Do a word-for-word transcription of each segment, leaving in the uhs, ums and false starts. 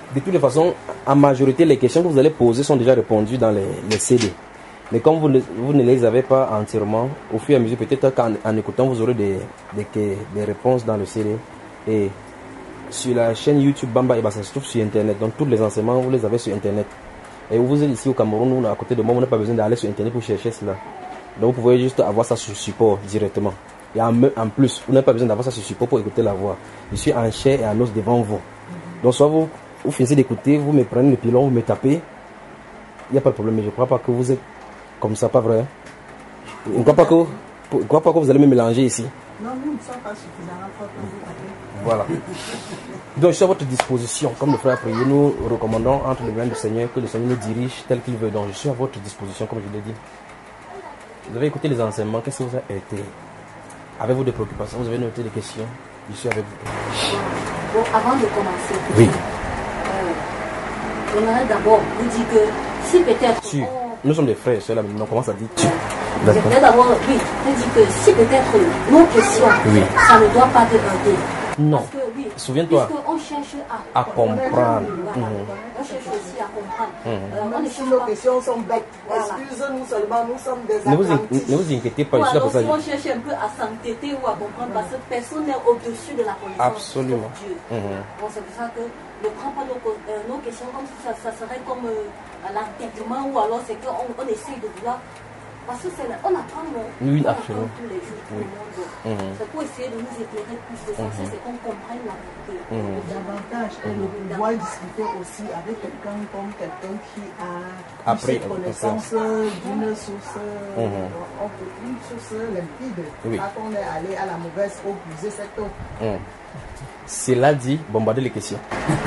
de toutes les façons, en majorité, les questions que vous allez poser sont déjà répondues dans les, les C D. Mais comme vous ne, vous ne les avez pas entièrement, au fur et à mesure, peut-être qu'en en écoutant, vous aurez des, des, des réponses dans le C D. Et sur la chaîne YouTube Bamba Eba, ça se trouve sur Internet. Donc tous les enseignements, vous les avez sur Internet. Et vous êtes ici au Cameroun, nous, à côté de moi, vous n'avez pas besoin d'aller sur Internet pour chercher cela. Donc vous pouvez juste avoir ça sur support directement. Et en, en plus, vous n'avez pas besoin d'avoir ça sur support pour écouter la voix. Je suis en chair et en os devant vous. Donc soit vous, vous finissez d'écouter, vous me prenez le pilon, vous me tapez. Il n'y a pas de problème, mais je ne crois pas que vous êtes comme ça, pas vrai. Je ne crois pas que, je crois pas que vous allez me mélanger ici. Non, nous ne sommes pas suffisamment forts pour vous taper. Voilà. Donc je suis à votre disposition. Comme le frère a prié, nous recommandons entre les mains du Seigneur que le Seigneur nous dirige tel qu'il veut. Donc je suis à votre disposition, comme je l'ai dit. Vous avez écouté les enseignements, qu'est-ce que vous avez été? Avez-vous des préoccupations? Vous avez noté des questions? Je suis avec vous. Bon, avant de commencer, oui. Euh, j'aimerais d'abord vous dire que si peut-être... Si. Nous sommes des frères, ceux-là, mais on commence à dire tu. J'aimerais d'abord, oui, vous dire que si peut-être nos questions, oui. ça ne doit pas te heurter. Non. Parce que, oui, souviens-toi. On cherche à, à comprendre. Voilà. Mmh. On cherche aussi à comprendre. Mmh. Euh, Même si nos questions sont bêtes, voilà. Excuse-nous seulement, nous sommes des apprentis. Ne vous inquiétez pas. Ou alors si on cherche un peu à s'entêter ou à comprendre, parce que personne n'est au-dessus de la connaissance. Absolument. De Dieu. Mmh. Bon, c'est pour ça que ne prends pas nos, euh, nos questions comme si ça, ça serait comme euh, l'entêtement ou alors c'est qu'on on essaye de vouloir. Parce que c'est on apprend, non? Oui, on absolument. apprend tous les jours, tout oui. le monde. Mmh. C'est pour essayer de nous éclairer plus. L'essentiel, mmh. c'est qu'on comprenne la vérité. Mmh. Davantage, et de pouvoir discuter aussi avec quelqu'un comme quelqu'un qui a Après, une connaissance d'une source, mmh. une source limpide. Oui. Pas qu'on est allé à la mauvaise eau puiser cette eau. Mmh. Cela dit, bombarder les questions.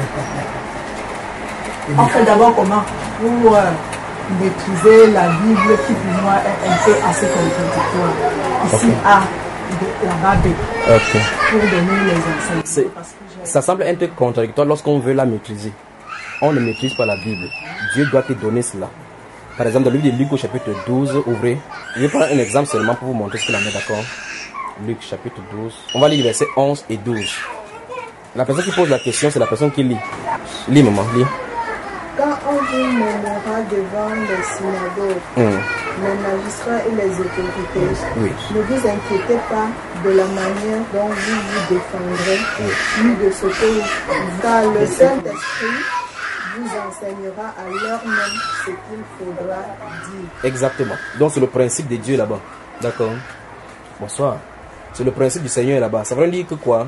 On fait d'abord comment? Pour euh, maîtriser la Bible qui pour moi est un peu assez contradictoire. Ici okay. A, là-bas B. Okay. Pour donner les enseignements. Ça semble un peu contradictoire lorsqu'on veut la maîtriser. On ne maîtrise pas la Bible. Dieu doit te donner cela. Par exemple, dans le livre de Luc au chapitre douze, ouvrez. Je vais prendre un exemple seulement pour vous montrer ce qu'il en est, d'accord? Luc chapitre douze. On va lire les versets onze et douze. La personne qui pose la question, c'est la personne qui lit. Lis, maman, lis. Quand on vous mènera devant les synagogues, mmh. les magistrats et les autorités, oui. ne vous inquiétez pas de la manière dont vous vous défendrez, oui. ni de ce que car le Saint-Esprit vous enseignera à l'heure même ce qu'il faudra dire. Exactement. Donc c'est le principe de Dieu là-bas. D'accord. Bonsoir. C'est le principe du Seigneur là-bas. Ça veut dire que quoi?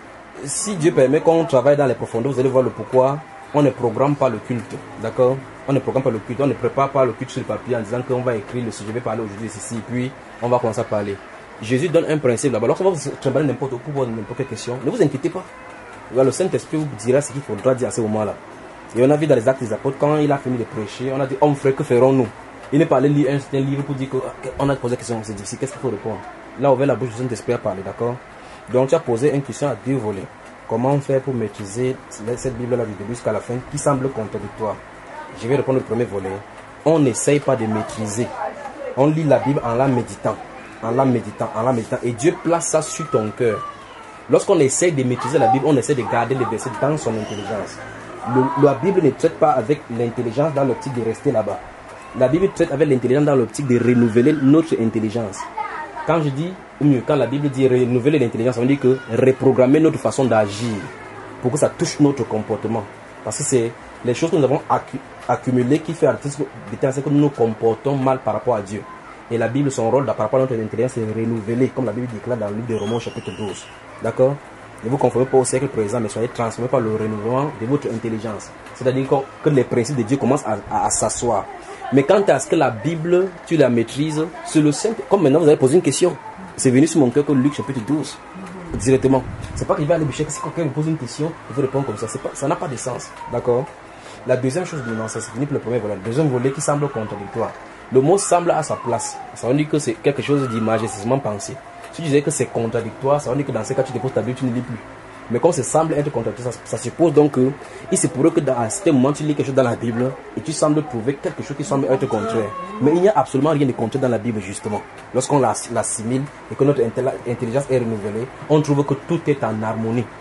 Si Dieu permet qu'on travaille dans les profondeurs, vous allez voir le pourquoi. On ne programme pas le culte, d'accord? On ne programme pas le culte, on ne prépare pas le culte sur le papier en disant qu'on va écrire le sujet, je vais parler aujourd'hui ici, puis on va commencer à parler. Jésus donne un principe là-bas. Lorsqu'on va vous travailler n'importe où pour n'importe quelle question, ne vous inquiétez pas. Le Saint-Esprit vous dira ce qu'il faudra dire à ce moment-là. Et on a vu dans les Actes des Apôtres, quand il a fini de prêcher, on a dit, homme frère, que ferons-nous? Il n'est pas allé lire un certain livre pour dire qu'on a posé la question, c'est difficile, qu'est-ce qu'il faut répondre? Là, ouvert la bouche du Saint-Esprit à parler, d'accord? Donc tu as posé une question à deux volets. Comment faire pour maîtriser cette Bible-là du début jusqu'à la fin qui semble contradictoire? Je vais répondre au premier volet. On n'essaye pas de maîtriser. On lit la Bible en la méditant, en la méditant, en la méditant. Et Dieu place ça sur ton cœur. Lorsqu'on essaye de maîtriser la Bible, on essaie de garder les versets dans son intelligence. Le, la Bible ne traite pas avec l'intelligence dans l'optique de rester là-bas. La Bible traite avec l'intelligence dans l'optique de renouveler notre intelligence. Quand je dis, ou mieux, quand la Bible dit renouveler l'intelligence, ça veut dire que reprogrammer notre façon d'agir pour que ça touche notre comportement. Parce que c'est les choses que nous avons accu accumulées qui fait que nous nous comportons mal par rapport à Dieu. Et la Bible, son rôle par rapport à notre intelligence, c'est renouveler, comme la Bible déclare dans le livre de Romains chapitre douze. D'accord? Ne vous conformez pas au siècle présent, mais soyez transformés par le renouvellement de votre intelligence. C'est-à-dire que les principes de Dieu commencent à, à, à s'asseoir. Mais quant à ce que la Bible, tu la maîtrises, c'est le simple. Comme maintenant vous avez posé une question, c'est venu sur mon cœur que Luc chapitre douze, directement. C'est pas qu'il va aller bûcher, si quelqu'un me pose une question, il faut répondre comme ça. Pas, ça n'a pas de sens. D'accord? La deuxième chose, non, ça c'est fini pour le premier volet. Le deuxième volet qui semble contradictoire. Le mot semble à sa place. Ça veut dire que c'est quelque chose d'imagistement pensé. Si tu disais que c'est contradictoire, ça veut dire que dans ce cas, tu déposes ta Bible, tu ne lis plus. Mais comme ça semble être contradictoire, ça, ça suppose donc que il se pourrait que dans un certain moment tu lis quelque chose dans la Bible et tu sembles trouver quelque chose qui semble être contraire. Mais il n'y a absolument rien de contraire dans la Bible justement. Lorsqu'on l'assimile et que notre intelligence est renouvelée, on trouve que tout est en harmonie.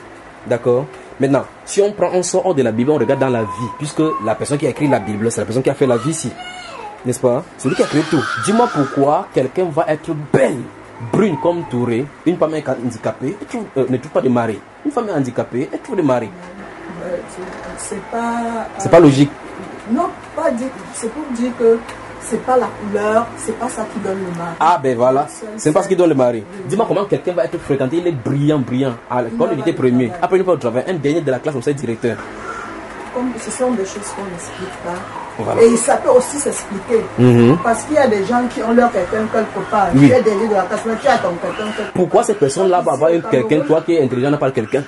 D'accord. Maintenant, si on prend, on sort hors de la Bible, on regarde dans la vie, puisque la personne qui a écrit la Bible, c'est la personne qui a fait la vie ici. N'est-ce pas? C'est lui qui a créé tout. Dis-moi pourquoi quelqu'un va être belle, brune comme Touré, une femme handicapée, elle trouve, euh, ne trouve pas de mari. Une femme handicapée, elle trouve de mari. Euh, c'est pas... C'est euh, pas logique. Non, pas dire, c'est pour dire que c'est pas la couleur, c'est pas ça qui donne le mari. Ah ben voilà, c'est pas ce qui donne le mari. Oui. Dis-moi comment quelqu'un va être fréquenté, il est brillant, brillant. À l'école, il était premier. Après, il va au travail, un dernier de la classe, comme ça, directeur. Comme ce sont des choses qu'on n'explique pas. Voilà. Et ça peut aussi s'expliquer. Mm-hmm. Parce qu'il y a des gens qui ont leur quelqu'un quelque part. Oui. Tu es dernier de la classe, mais tu as ton quelqu'un quelque part. Pourquoi cette personne-là va avoir quelqu'un, toi qui es intelligent, n'a pas quelqu'un?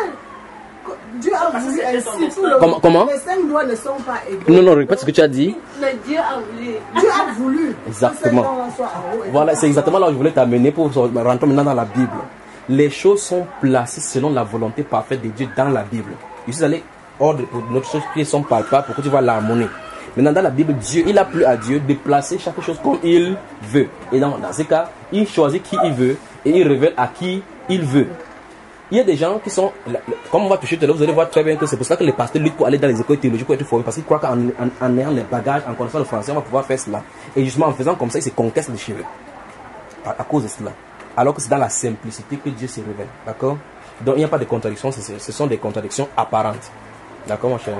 Dieu a voulu ainsi. Comment, comment? Les cinq doigts ne sont pas égaux. Non, non, répète ce que tu as dit. Mais Dieu a voulu. Dieu a voulu. Exactement. Voilà, c'est exactement là où je voulais t'amener pour rentrer maintenant dans la Bible. Les choses sont placées selon la volonté parfaite de Dieu dans la Bible. Je suis allé hors de notre choses qui sont palpables pour que tu vois l'harmonie. Maintenant, dans la Bible, Dieu, il a plu à Dieu de placer chaque chose comme il veut. Et dans, dans ce cas, il choisit qui il veut et il révèle à qui il veut. Il y a des gens qui sont, comme on va toucher tout à l'heure, vous allez voir très bien que c'est pour ça que les pasteurs luttent pour aller dans les écoles théologiques pour être formés, parce qu'ils croient qu'en en, en ayant les bagages, en connaissant le français, on va pouvoir faire cela. Et justement, en faisant comme ça, ils se conquestent les cheveux. À, à cause de cela. Alors que c'est dans la simplicité que Dieu se révèle. D'accord? Donc il n'y a pas de contradiction, ce sont des contradictions apparentes. D'accord, mon cher?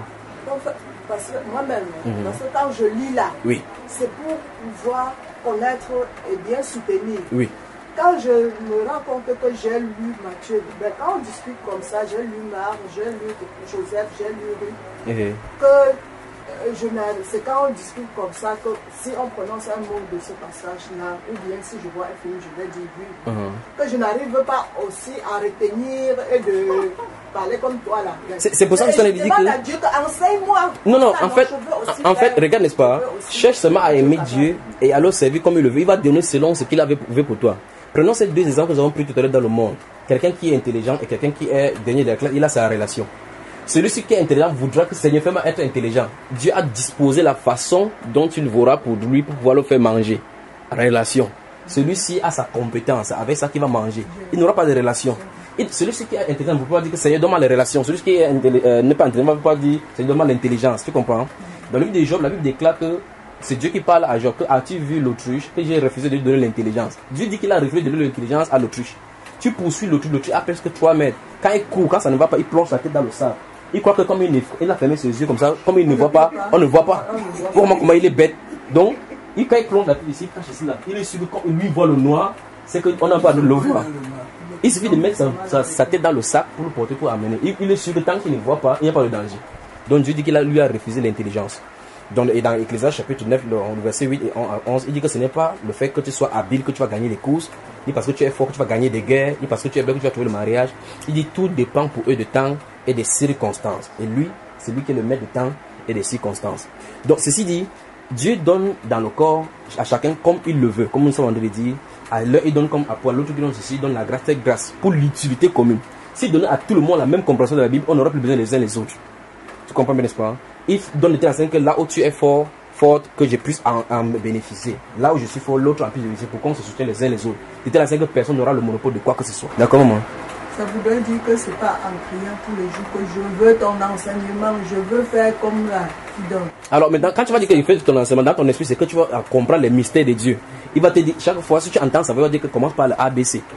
Parce que moi-même, mm-hmm. parce que quand je lis là, oui. c'est pour pouvoir connaître et bien soutenir. Oui. Quand je me rends compte que j'ai lu Matthieu, ben quand on discute comme ça, j'ai lu Marc, j'ai lu Joseph, j'ai lu Ruth, mm-hmm. que euh, je c'est quand on discute comme ça que si on prononce un mot de ce passage-là, ou bien si je vois un film, je vais dire oui, mm-hmm. que je n'arrive pas aussi à retenir et de parler comme toi là. C'est pour ça que je t'en ai dit que... Dieu, enseigne-moi. Non, non, en fait, en fait, regarde, n'est-ce pas, cherche seulement à aimer Dieu et à le servir comme il le veut. Il va donner selon ce qu'il avait veut pour toi. Prenons ces deux exemples que nous avons pris tout à l'heure dans le monde. Quelqu'un qui est intelligent et quelqu'un qui est dernier de la classe, il a sa relation. Celui-ci qui est intelligent voudra que Seigneur fais-moi être intelligent. Dieu a disposé la façon dont il verra pour lui pour pouvoir le faire manger. Relation. Celui-ci a sa compétence, avec ça qu'il va manger. Il n'aura pas de relation. Et celui-ci qui est intelligent ne peut pas dire que Seigneur donne-moi les relations. Celui qui est euh, n'est pas intelligent ne peut pas dire Seigneur donne-moi l'intelligence. Tu comprends? Dans le livre de Job, la Bible déclare que c'est Dieu qui parle à Job. Que as-tu vu l'autruche? Que j'ai refusé de lui donner l'intelligence. Dieu dit qu'il a refusé de donner l'intelligence à l'autruche. Tu poursuis l'autruche, l'autruche a presque trois mètres. Quand il court, quand ça ne va pas, il plonge sa tête dans le sable. Il croit que comme il, il a fermé ses yeux comme ça, comme il ne voit pas, on ne voit pas. Comment, comment il est bête. Donc, il, quand il plonge la tête ici, il cache ici là. Il est sûr que quand lui voit le noir, c'est qu'on n'a pas de le voir. Il suffit de mettre sa, sa, sa tête dans le sac pour le porter, pour amener. Il, il est sûr que tant qu'il ne voit pas, il n'y a pas de danger. Donc Dieu dit qu'il a, lui a refusé l'intelligence. Donc, et dans Ecclésiaste chapitre neuf, le verset huit et onze, il dit que ce n'est pas le fait que tu sois habile que tu vas gagner les courses, ni parce que tu es fort que tu vas gagner des guerres, ni parce que tu es belle que tu vas trouver le mariage. Il dit tout dépend pour eux de temps et des circonstances. Et lui, c'est lui qui est le maître de temps et des circonstances. Donc ceci dit, Dieu donne dans le corps à chacun comme il le veut, comme nous sommes en train de dire. À l'un il donne comme à Paul, l'autre qui donne ceci, il donne la grâce et grâce pour l'utilité commune. S'il donnait à tout le monde la même compréhension de la Bible, on n'aurait plus besoin les uns les autres. Tu comprends bien, n'est-ce pas? Il donne le temps que là où tu es fort, forte, que je puisse en, en bénéficier. Là où je suis fort, l'autre en puisse bénéficier pour qu'on se soutienne les uns les autres. De telle façon que personne n'aura le monopole de quoi que ce soit. D'accord, maman? Ça voudrait dire que c'est pas en priant tous les jours que je veux ton enseignement, je veux faire comme là, tu donnes. Alors maintenant, quand tu vas dire qu'il fait ton enseignement dans ton esprit, c'est que tu vas comprendre les mystères de Dieu. Il va te dire, chaque fois, si tu entends ça, il va dire que commence par le A B C.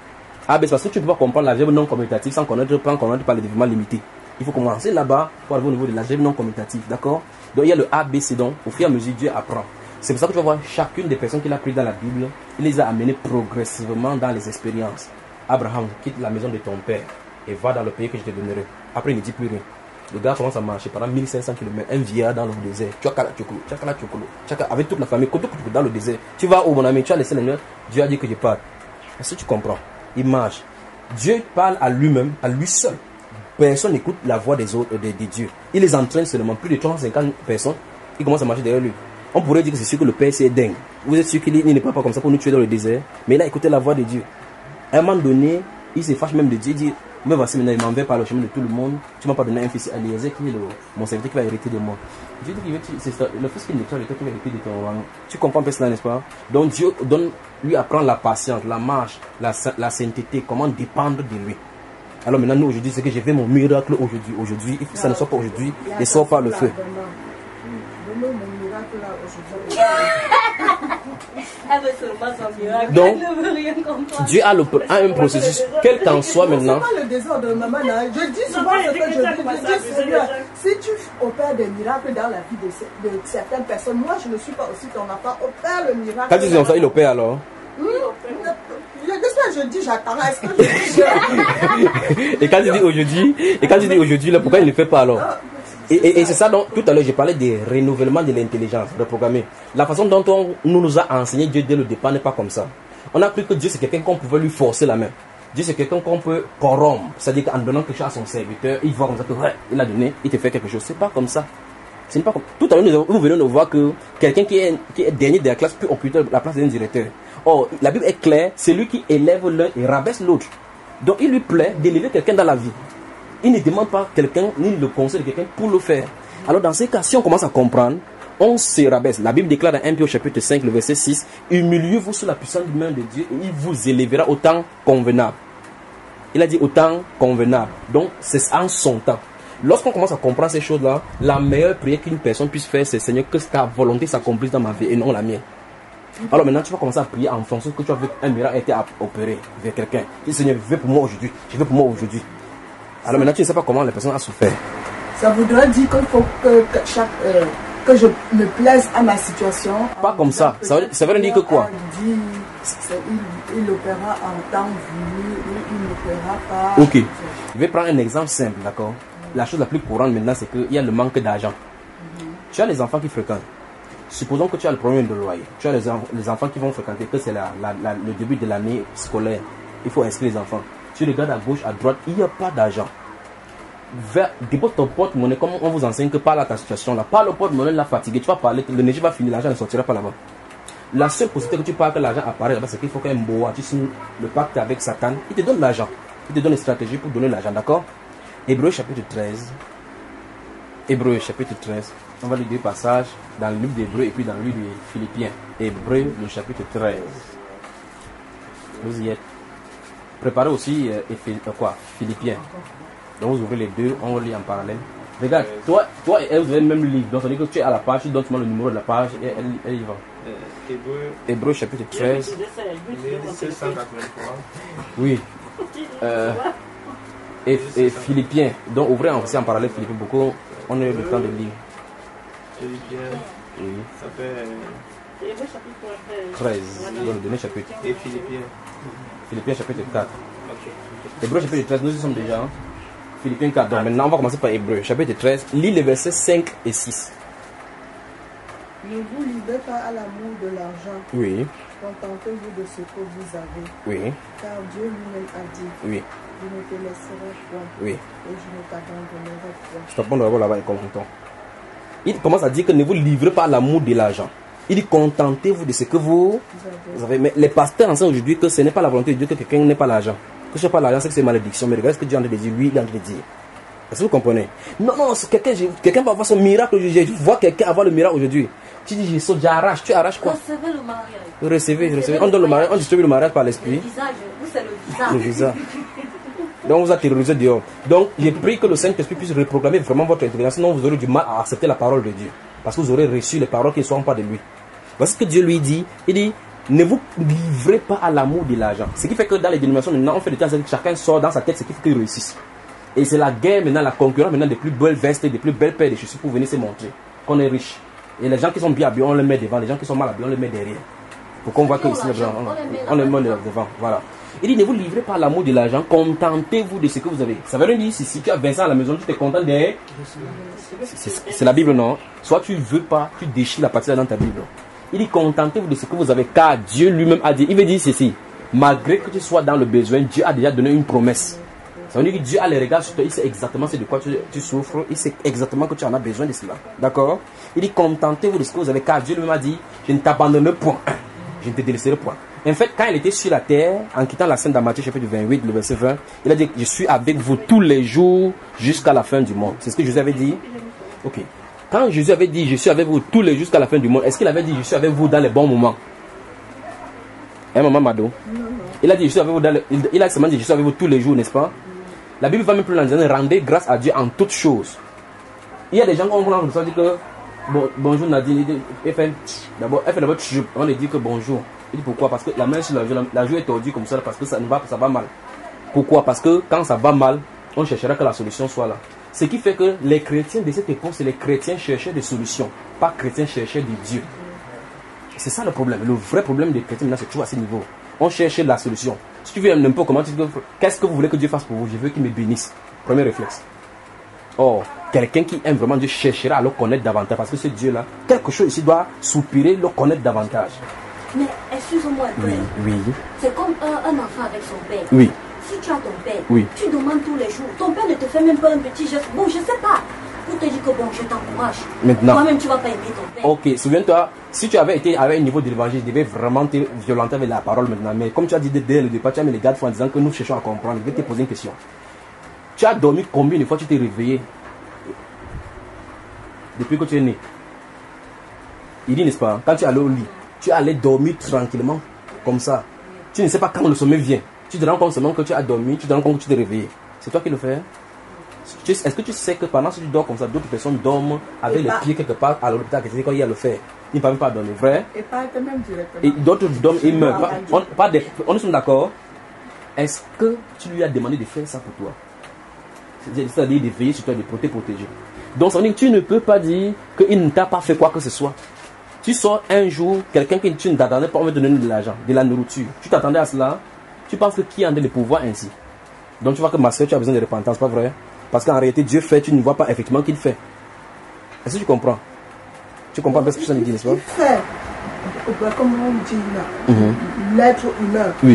A B C, parce que tu ne peux pas comprendre l'algèbre non commutative sans connaître, sans connaître par les développements limités. Il faut commencer là-bas pour arriver au niveau de l'algèbre non commutative, d'accord? Donc il y a le A B C, donc au fur et à mesure, Dieu apprend. C'est pour ça que tu vas voir chacune des personnes qu'il a prises dans la Bible, il les a amenées progressivement dans les expériences. Abraham, quitte la maison de ton père et va dans le pays que je te donnerai. Après, il ne dit plus rien. Le gars commence à marcher pendant mille cinq cents kilomètres, un vieillard dans le désert. Tu as avec toute la famille, dans le désert. Tu vas où, mon ami? Tu as laissé les notes. Dieu a dit que je parle. Est-ce que tu comprends? Il marche. Dieu parle à lui-même, à lui seul. Personne n'écoute la voix des autres, des, des dieux. Il les entraîne seulement. Plus de trois cent cinquante personnes, ils commencent à marcher derrière lui. On pourrait dire que c'est sûr que le Père c'est dingue. Vous êtes sûr qu'il n'est pas comme ça pour nous tuer dans le désert. Mais il a écouté la voix de Dieu. À un moment donné, il se fâche même de Dieu. Il dit, mais voici maintenant, il m'en va par le chemin de tout le monde. Tu ne m'as pas donné un fils à Eliezer qui est le, mon serviteur qui va hériter de moi. Dieu dit que c'est le fils qui n'est pas qui va hériter de ton rang. Tu comprends un peu cela, n'est-ce pas? Donc Dieu donne, lui apprend la patience, la marche, la, la sainteté, comment dépendre de lui. Alors maintenant, nous aujourd'hui, c'est que je veux mon miracle aujourd'hui. Aujourd'hui, il faut que ça ne soit pas aujourd'hui et soit pas le feu. Donne-moi mon miracle là aujourd'hui. Elle veut seulement son miracle. Donc, Elle ne veut rien comprendre. Dieu a, le, a un processus, quel qu'en soit maintenant. C'est pas le désordre de maman. Hein. Je dis souvent ce que je dis. Je dis, Seigneur, si tu opères des miracles dans la vie de, de certaines personnes, moi je ne suis pas aussi ton enfant, opère le miracle. Quand tu dis comme ça, il opère alors. Hmm? Qu'est-ce que je dis, j'attends. Est-ce que je dis Et quand tu dis aujourd'hui, et quand tu dis aujourd'hui, pourquoi il ne le fait pas alors? Et, et, et c'est ça dont tout à l'heure j'ai parlé des renouvellements de l'intelligence, reprogrammée. La façon dont on nous, nous a enseigné Dieu dès le départ n'est pas comme ça. On a cru que Dieu c'est quelqu'un qu'on pouvait lui forcer la main. Dieu c'est quelqu'un qu'on peut corrompre. C'est-à-dire qu'en donnant quelque chose à son serviteur, il voit comme ça que ouais, il a donné, il te fait quelque chose. C'est pas comme ça. Ce n'est pas comme... Tout à l'heure nous, nous venons de voir que quelqu'un qui est, qui est dernier de la classe peut occuper la place d'un directeur. Or, la Bible est claire, c'est lui qui élève l'un et rabaisse l'autre. Donc il lui plaît d'élever quelqu'un dans la vie. Il ne demande pas quelqu'un, ni le conseil de quelqu'un pour le faire. Alors dans ces cas, si on commence à comprendre, on se rabaisse. La Bible déclare dans un Pierre au chapitre cinq, le verset six, humiliez-vous sous la puissante main de Dieu et il vous élèvera au temps convenable. Il a dit au temps convenable. Donc c'est en son temps. Lorsqu'on commence à comprendre ces choses-là, la meilleure prière qu'une personne puisse faire, c'est Seigneur, que ta volonté s'accomplisse dans ma vie et non la mienne. Alors maintenant, tu vas commencer à prier en fonction que tu as vu un miracle a été opéré vers quelqu'un. Tu dis Seigneur, je veux pour moi aujourd'hui, je veux pour moi aujourd'hui. Alors maintenant, tu ne sais pas comment la personne a souffert. Ça voudrait dire qu'il faut que, que, chaque, euh, que je me plaise à ma situation. Pas comme ça. Ça veut, ça veut dire que quoi? Dit, il, il opérera en temps voulu, il n'opérera pas. Ok. Je vais prendre un exemple simple, d'accord? La chose la plus courante maintenant, c'est qu'il y a le manque d'argent. Mm-hmm. Tu as les enfants qui fréquentent. Supposons que tu as le problème de loyer. Tu as les, les enfants qui vont fréquenter, que c'est la, la, la, le début de l'année scolaire. Il faut inscrire les enfants. Tu regardes à gauche, à droite, il n'y a pas d'argent. Dépose ton porte-monnaie, comme on vous enseigne que parle à ta situation là. Parle au porte-monnaie, la fatigué, tu vas parler, l'énergie va finir, l'argent ne sortira pas là-bas. La seule possibilité que tu parles que l'argent apparaît là-bas, c'est qu'il faut qu'un boa, tu signes le pacte avec Satan, il te donne l'argent. Il te donne une stratégie pour donner l'argent, d'accord? Hébreu chapitre treize. Hébreu chapitre treize. On va lire deux passages dans le livre d'Hébreu et puis dans le livre de Philippiens. Hébreu, le chapitre treize. Vous y êtes. Préparez aussi euh, euh, quoi, Philippiens. Donc vous ouvrez les deux, on va lire en parallèle. Regarde, toi, toi et elle, vous avez le même livre. Donc ça veut dire que tu es à la page, tu donnes seulement le numéro de la page et elle, elle y va. Euh, Hébreu. Hébreu chapitre treize. mille cent quatre-vingt-trois. Oui. Euh, et, et Philippiens. Donc ouvrez aussi en parallèle Philippiens. Beaucoup, on a eu le temps de lire. Philippiens. Oui. Ça fait treize. Dans le dernier chapitre. Et Philippiens. Philippiens chapitre quatre. Ok. Hébreu chapitre treize, nous y sommes déjà. Hein? Philippiens quatre. Donc maintenant on va commencer par Hébreu chapitre treize. Lis les versets cinq et six. Ne vous livrez pas à l'amour de l'argent. Oui. Contentez-vous de ce que vous avez. Oui. Car Dieu lui-même a dit. Oui. Je ne te laisserai point. Oui. Et je ne t'abandonnerai point. Stop, on doit là-bas et content. Il commence à dire que ne vous livrez pas à l'amour de l'argent. Il dit contentez-vous de ce que vous, vous avez. Mais les pasteurs enseignent aujourd'hui que ce n'est pas la volonté de Dieu que quelqu'un n'ait pas l'argent. Que ce n'est pas l'argent, c'est que c'est malédiction. Mais regardez ce que Dieu est en train de dire. Lui, il est en train de dire. Est-ce que vous comprenez? Non, non, quelqu'un quelqu'un va avoir son miracle aujourd'hui. Je vois quelqu'un avoir le miracle aujourd'hui. Tu dis, je saute, j'arrache. Tu arraches quoi? Recevez le mariage. Recevez, recevez. On donne le mariage, on distribue le mariage par l'esprit. Le visage, vous c'est le visage. Le visage. Donc on vous a terrorisé dehors. Donc j'ai pris que le Saint-Esprit puisse reprogrammer vraiment votre intelligence. Sinon vous aurez du mal à accepter la parole de Dieu. Parce que vous aurez reçu les paroles qui ne sont pas de lui. Voici ce que Dieu lui dit. Il dit, ne vous livrez pas à l'amour de l'argent. Ce qui fait que dans les dénominations maintenant, on fait des temps que chacun sort dans sa tête ce qui fait qu'il réussisse. Et c'est la guerre maintenant, la concurrence maintenant des plus belles vestes, des plus belles paires de chaussures pour venir se montrer qu'on est riche. Et les gens qui sont bien habillés, on les met devant. Les gens qui sont mal habillés, on les met derrière. Pour qu'on voit que ici, on les met devant. Voilà. Il dit, ne vous livrez pas à l'amour de l'argent, contentez-vous de ce que vous avez. Ça veut dire, si, si tu as Vincent à la maison, tu t'es content de... C'est la Bible, non? Soit tu ne veux pas, tu déchires la partie là dans ta Bible. Il dit, contentez-vous de ce que vous avez, car Dieu lui-même a dit. Il veut dire ceci, malgré que tu sois dans le besoin, Dieu a déjà donné une promesse. Ça veut dire que Dieu a les regards sur toi, il sait exactement c'est de quoi tu, tu souffres, il sait exactement que tu en as besoin de cela. D'accord? Il dit, contentez-vous de ce que vous avez, car Dieu lui-même a dit, je ne t'abandonnerai point, je ne te délaisserai point. En fait, quand il était sur la terre, en quittant la scène dans Matthieu chapitre vingt-huit, le verset vingt, il a dit, je suis avec vous tous les jours jusqu'à la fin du monde. C'est ce que Jésus avait dit? Ok. Quand Jésus avait dit, je suis avec vous tous les jours jusqu'à la fin du monde, est-ce qu'il avait dit, je suis avec vous dans les bons moments? Hein, maman Mado? Il a dit, je suis avec vous dans les... Il a seulement dit, je suis avec vous tous les jours, n'est-ce pas? La Bible va même plus loin en disant rendez grâce à Dieu en toutes choses. Il y a des gens qui ont dit que bon, bonjour Nadine, elle fait d'abord, elle fait d'abord on lui dit que bonjour. Il dit pourquoi? Parce que la main sur la joue, la joue est tordue comme ça parce que ça ne va, ça va mal. Pourquoi? Parce que quand ça va mal, on cherchera que la solution soit là. Ce qui fait que les chrétiens de cette époque, c'est les chrétiens cherchaient des solutions, pas chrétiens cherchaient des dieux. C'est ça le problème. Le vrai problème des chrétiens maintenant, c'est toujours à ce niveau. On cherchait la solution. Si tu veux n'importe comment, tu dis qu'est-ce que vous voulez que Dieu fasse pour vous? Je veux qu'il me bénisse. Premier réflexe. Or, quelqu'un qui aime vraiment Dieu cherchera à le connaître davantage parce que ce Dieu-là, quelque chose ici doit soupirer, le connaître davantage. Mais excuse-moi, Oui, oui. C'est comme un, un enfant avec son père. Oui. Si tu as ton père, Oui. tu demandes tous les jours. Ton père ne te fait même pas un petit geste. Bon, je sais pas. Pour te dire que bon, je t'encourage. Maintenant. Toi-même, tu vas pas aimer ton père. Ok, souviens-toi, si tu avais été avec un niveau de l'évangile, tu devais vraiment te violenter avec la parole maintenant. Mais comme tu as dit dès le départ, tu as mis les gardes en disant que nous cherchons à comprendre. Je vais te poser une question. Tu as dormi combien de fois tu t'es réveillé depuis que tu es né? Il dit, n'est-ce pas, quand tu allais au lit, tu allais dormir tranquillement, comme ça. Tu ne sais pas quand le sommeil vient. Tu te rends compte seulement que tu as dormi, tu te rends compte que tu t'es réveillé. C'est toi qui le fais. Est-ce que tu sais que pendant que tu dors comme ça, d'autres personnes dorment avec et les pas. pieds quelque part à l'hôpital, quand il y a le fer. Ils ne peuvent pas dormir, vrai? Et pas même directement. Et d'autres dorment et meurent. Pas, on, pas des, on est d'accord? Est-ce que tu lui as demandé de faire ça pour toi? C'est-à-dire de veiller sur toi, de te protéger. Donc ça veut dire que tu ne peux pas dire qu'il ne t'a pas fait quoi que ce soit. Tu sors un jour, quelqu'un qui tu ne t'attendais pas, on va te donner de l'argent, de la nourriture. Tu t'attendais à cela, tu penses que qui a le pouvoir ainsi? Donc tu vois que ma soeur, tu as besoin de repentance, pas vrai? Parce qu'en réalité, Dieu fait, tu ne vois pas effectivement qu'il fait. Est-ce que tu comprends? Tu comprends bien ce que je dis, n'est-ce pas? Il fait, comme on dit là, mm-hmm. l'être humain. Oui.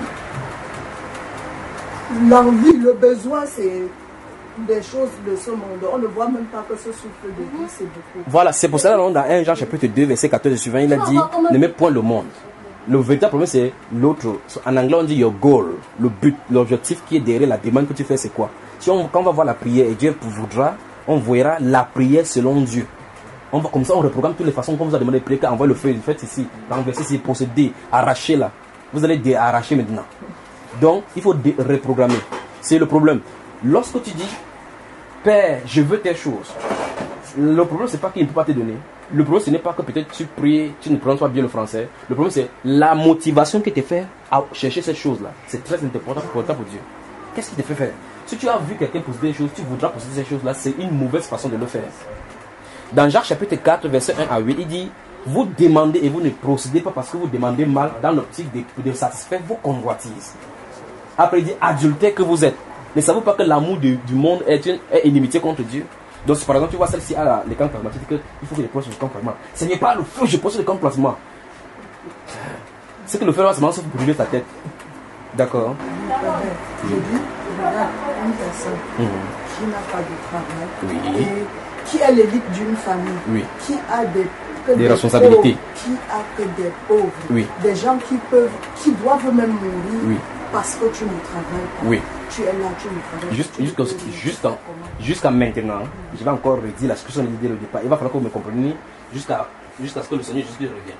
L'envie, le besoin, c'est des choses de ce monde. On ne voit même pas que ce souffle de vie, c'est beaucoup. Voilà, c'est pour cela que dans un Jean chapitre deux, verset quatorze et suivant, il a dit, ne mets point le monde. Le véritable problème, c'est l'autre. En anglais, on dit your goal, le but, l'objectif qui est derrière la demande que tu fais, c'est quoi? Si on, quand on va voir la prière et Dieu voudra, on verra la prière selon Dieu. On va comme ça, on reprogramme toutes les façons comme vous a demandé de prier, envoie le feu, faites ici, renverser ici, procéder, arracher là. Vous allez déarracher maintenant. Donc, il faut reprogrammer. C'est le problème. Lorsque tu dis, Père, je veux telle chose, le problème, c'est pas qu'il ne peut pas te donner. Le problème, ce n'est pas que peut-être tu pries, tu ne prononces pas bien le français. Le problème, c'est la motivation qui te fait à chercher cette chose-là. C'est très important pour Dieu. Qu'est-ce qui te fait faire? Si tu as vu quelqu'un posséder des choses, tu voudras posséder ces choses-là, c'est une mauvaise façon de le faire. Dans Jacques chapitre quatre, verset un à huit, il dit, vous demandez et vous ne procédez pas parce que vous demandez mal dans l'optique de, de satisfaire vos convoitises. Après, il dit, adultère que vous êtes. Ne savez-vous pas que l'amour du, du monde est, une, est inimitié contre Dieu? Donc, par exemple, tu vois celle-ci à les camps plasma, tu dis qu'il faut que je pose sur le camp plasma. Ce n'est pas le feu, je pose sur le camp plasma. C'est que le feu, là, c'est pour brûler ta tête. D'accord? Je dis, regarde, une personne mmh. qui n'a pas de travail, oui. et qui est l'élite d'une famille, oui. qui a des, que des, des responsabilités, pauvres, qui a que des pauvres, oui. des gens qui peuvent, qui doivent même mourir oui. parce que tu ne travailles pas. Oui. Tu es là, tu ne travailles Juste, pas. Jusqu'à juste jusqu maintenant, je vais encore redire la discussion dès le départ. Il va falloir que vous me compreniez jusqu'à jusqu'à ce que le Seigneur Jésus revienne.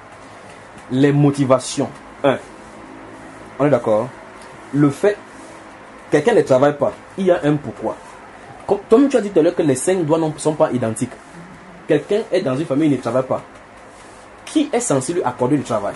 Les motivations. Un. On est d'accord? Le fait quelqu'un ne travaille pas, il y a un pourquoi. Comme toi-même tu as dit tout à l'heure que les cinq doigts ne sont pas identiques. Quelqu'un est dans une famille, il ne travaille pas. Qui est censé lui accorder du travail?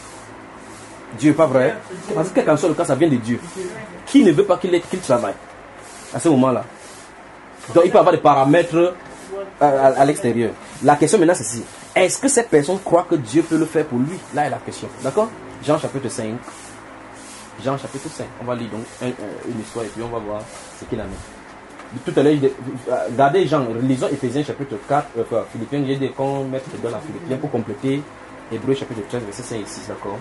Dieu, pas vrai? Parce que quand soit le cas, ça vient de Dieu. Qui ne veut pas qu'il qu'il travaille à ce moment-là? Donc il peut y avoir des paramètres à, à, à l'extérieur. La question maintenant c'est si, est-ce que cette personne croit que Dieu peut le faire pour lui? Là est la question. D'accord? Jean chapitre cinq. Jean chapitre cinq. On va lire donc un, un, une histoire et puis on va voir ce qu'il en est. Tout à l'heure, regardez Jean, lisons Éphésiens chapitre quatre, euh, Philippiens, j'ai des qu'on mette dans la Philippiens pour compléter Hébreux chapitre treize, verset cinq et six, d'accord?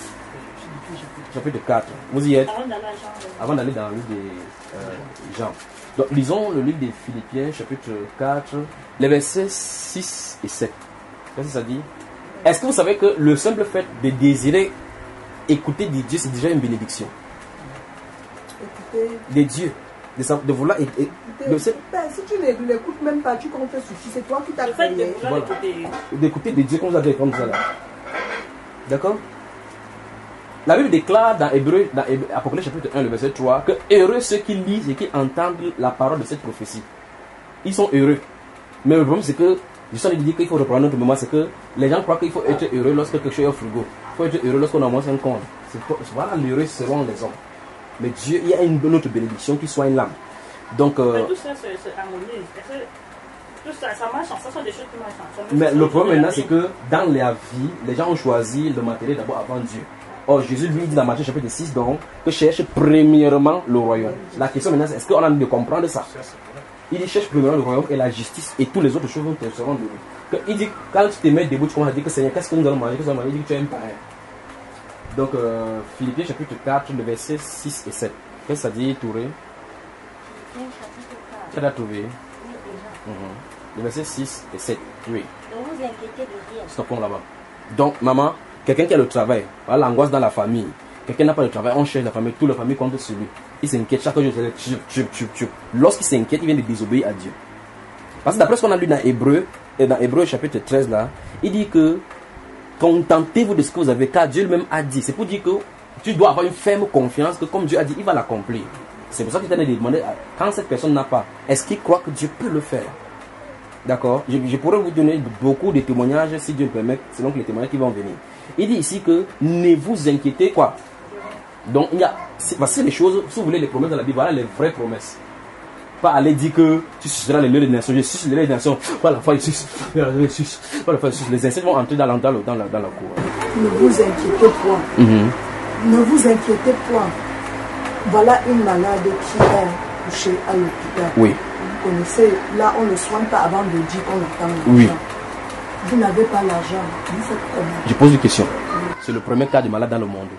Chapitre quatre. Vous y êtes? Avant d'aller dans le livre de euh, Jean. Donc, lisons le livre des Philippiens, chapitre quatre, les versets six et sept. Qu'est-ce que ça dit? Est-ce que vous savez que le simple fait de désirer écouter de Dieu, c'est déjà une bénédiction? Écouter de Dieu. De, sa, de vouloir écouter. De, si tu ne l'écoutes même pas, tu comptes sur qui? C'est toi qui t'as fait. D'écouter de Dieu comme vous avez comme ça là. D'accord? La Bible déclare dans Hébreu, dans Hébreu, Apocalypse chapitre un, le verset trois, que heureux ceux qui lisent et qui entendent la parole de cette prophétie. Ils sont heureux. Mais le problème, c'est que, je suis en train de dire qu'il faut reprendre notre mémoire, c'est que les gens croient qu'il faut être heureux lorsque quelque chose est au frigo. Il faut être heureux lorsqu'on a moins un compte. Voilà l'heureux selon les hommes. Mais Dieu, il y a une autre bénédiction qui soigne l'âme. Donc, euh, mais tout ça, c'est harmonie. Tout ça, ça marche, ça sont des choses qui marchent. Mais le problème maintenant, c'est que dans la vie, les gens ont choisi le matériel d'abord avant Dieu. Or, Jésus lui dit dans Matthieu chapitre six, donc, que cherche premièrement le royaume. La question maintenant, c'est est-ce qu'on a envie de comprendre ça? Il dit cherche premièrement le royaume et la justice et toutes les autres choses te seront données. Il dit, quand tu te mets debout, tu commences à dire que Seigneur, qu'est-ce que nous allons manger? Qu'est-ce que nous allons manger? Il dit que tu aimes pas. Donc, euh, Philippiens chapitre quatre, le verset six et sept. Qu'est-ce que ça dit, Touré? Tu as trouvé? Mm-hmm. Le verset six et sept. Oui. Ne vous inquiétez de rien. Stoppons là-bas. Donc, maman, quelqu'un qui a le travail, voilà l'angoisse dans la famille. Quelqu'un n'a pas de travail, on cherche la famille, toute la famille compte sur lui. Il s'inquiète chaque jour. Lorsqu'il s'inquiète, il vient de désobéir à Dieu. Parce que d'après ce qu'on a lu dans Hébreu, et dans Hébreu chapitre treize là, il dit que contentez-vous de ce que vous avez, car Dieu lui-même a dit. C'est pour dire que tu dois avoir une ferme confiance que comme Dieu a dit, il va l'accomplir. C'est pour ça que tu t'en as demandé, quand cette personne n'a pas, est-ce qu'il croit que Dieu peut le faire? D'accord, je, je pourrais vous donner beaucoup de témoignages si Dieu me permet, selon les témoignages qui vont venir. Il dit ici que ne vous inquiétez quoi. Donc il y a, voici les choses, si vous voulez les promesses dans la Bible, voilà les vraies promesses. Pas aller dire que tu suceras les lèvres des nations, je suce les lèvres des nations, voilà la foi, je suce, voilà la suce, voilà la suce. Les insectes vont entrer dans la, dans, dans, la, dans la cour. Ne vous inquiétez point. Mm-hmm. Ne vous inquiétez point. Voilà une malade qui est couchée à l'hôpital. Oui. Vous connaissez, là on ne soigne pas avant de dire qu'on attend l'argent. Oui. Vous n'avez pas l'argent, vous faites comment? Je pose une question. Oui. C'est le premier cas de malade dans le monde.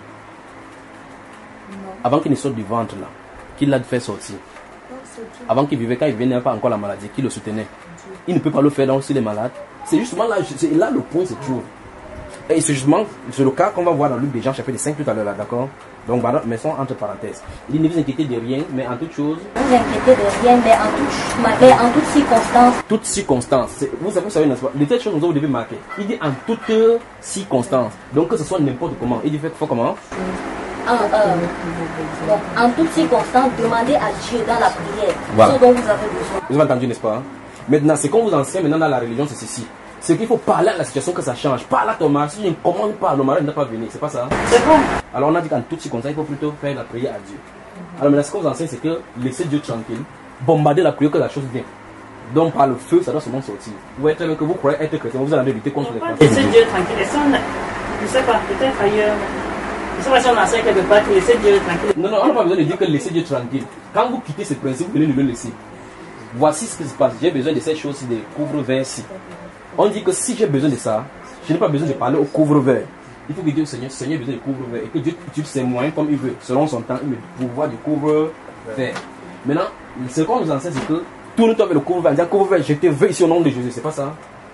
Non. Avant qu'il ne sorte du ventre là, qui l'a fait sortir? Non, avant qu'il vivait, quand il venait pas encore la maladie, qui le soutenait? Dieu. Il ne peut pas le faire donc s'il est malade. C'est justement là, c'est là le point se trouve. Et c'est justement c'est le cas qu'on va voir dans Luc des Jean chapitre cinq tout à l'heure là, d'accord? Donc, mettons entre parenthèses. Il dit ne vous inquiétez de rien, mais en toute chose. Ne vous inquiétez de rien, mais en toute, mais en toute circonstance. Toute circonstance. Vous savez, vous savez, n'est-ce pas? Les telles choses, vous devez marquer. Il dit en toute circonstance. Donc, que ce soit n'importe comment. Il dit fait faut comment? En, euh, donc, en toute circonstance, demandez à Dieu dans la prière. Voilà. Ce dont vous avez besoin. Vous avez entendu, n'est-ce pas? Maintenant, ce qu'on vous enseigne maintenant dans la religion, c'est ceci. C'est qu'il faut parler à la situation que ça change. Parle à ton mari. Si je ne commande pas, le mari ne doit pas venir. C'est pas ça? C'est vrai. Alors on a dit qu'en toute circonstance, il faut plutôt faire la prière à Dieu. Alors maintenant, ce qu'on vous enseigne, c'est que laissez Dieu tranquille. Bombarder la prière que la chose vient. Donc par le feu, ça doit seulement sortir. Vous voyez très bien que vous croyez être chrétien, vous allez lutter contre les personnes. Laissez Dieu tranquille. Et si on a, je ne sais pas, peut-être ailleurs. Je ne sais pas si on enseigne quelque part que laissez Dieu tranquille. Non, non, on n'a pas besoin de dire que laissez Dieu tranquille. Quand vous quittez ce principe, vous venez de le laisser. Voici ce qui se passe. J'ai besoin de ces choses-ci, des couvre-verts-ci. On dit que si j'ai besoin de ça, je n'ai pas besoin de parler au couvre-vert. Il faut que Dieu, Seigneur, Seigneur, a besoin de couvre-vert. Et que Dieu utilise ses moyens comme il veut. Selon son temps, il me pourvoit du couvre-vert. Maintenant, ce qu'on nous enseigne, c'est que tourne-toi vers le couvre-vert. Dire couvre-vert, je te veux ici au nom de Jésus. C'est pas ça?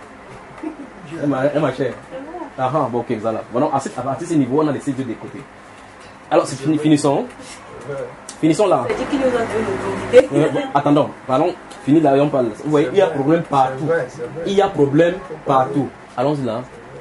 Eh ma, ma chère. Ah ah, bon, ok, voilà. Bon, à, à partir de ce niveau, on a laissé Dieu de côté. Alors, c'est fini, finissons. Finissons là. C'est Dieu qui nous a donné euh, bon, attendons, parlons. Fini là, on parle. Vous voyez, il y a problème partout. Il y a problème partout. Allons-y là.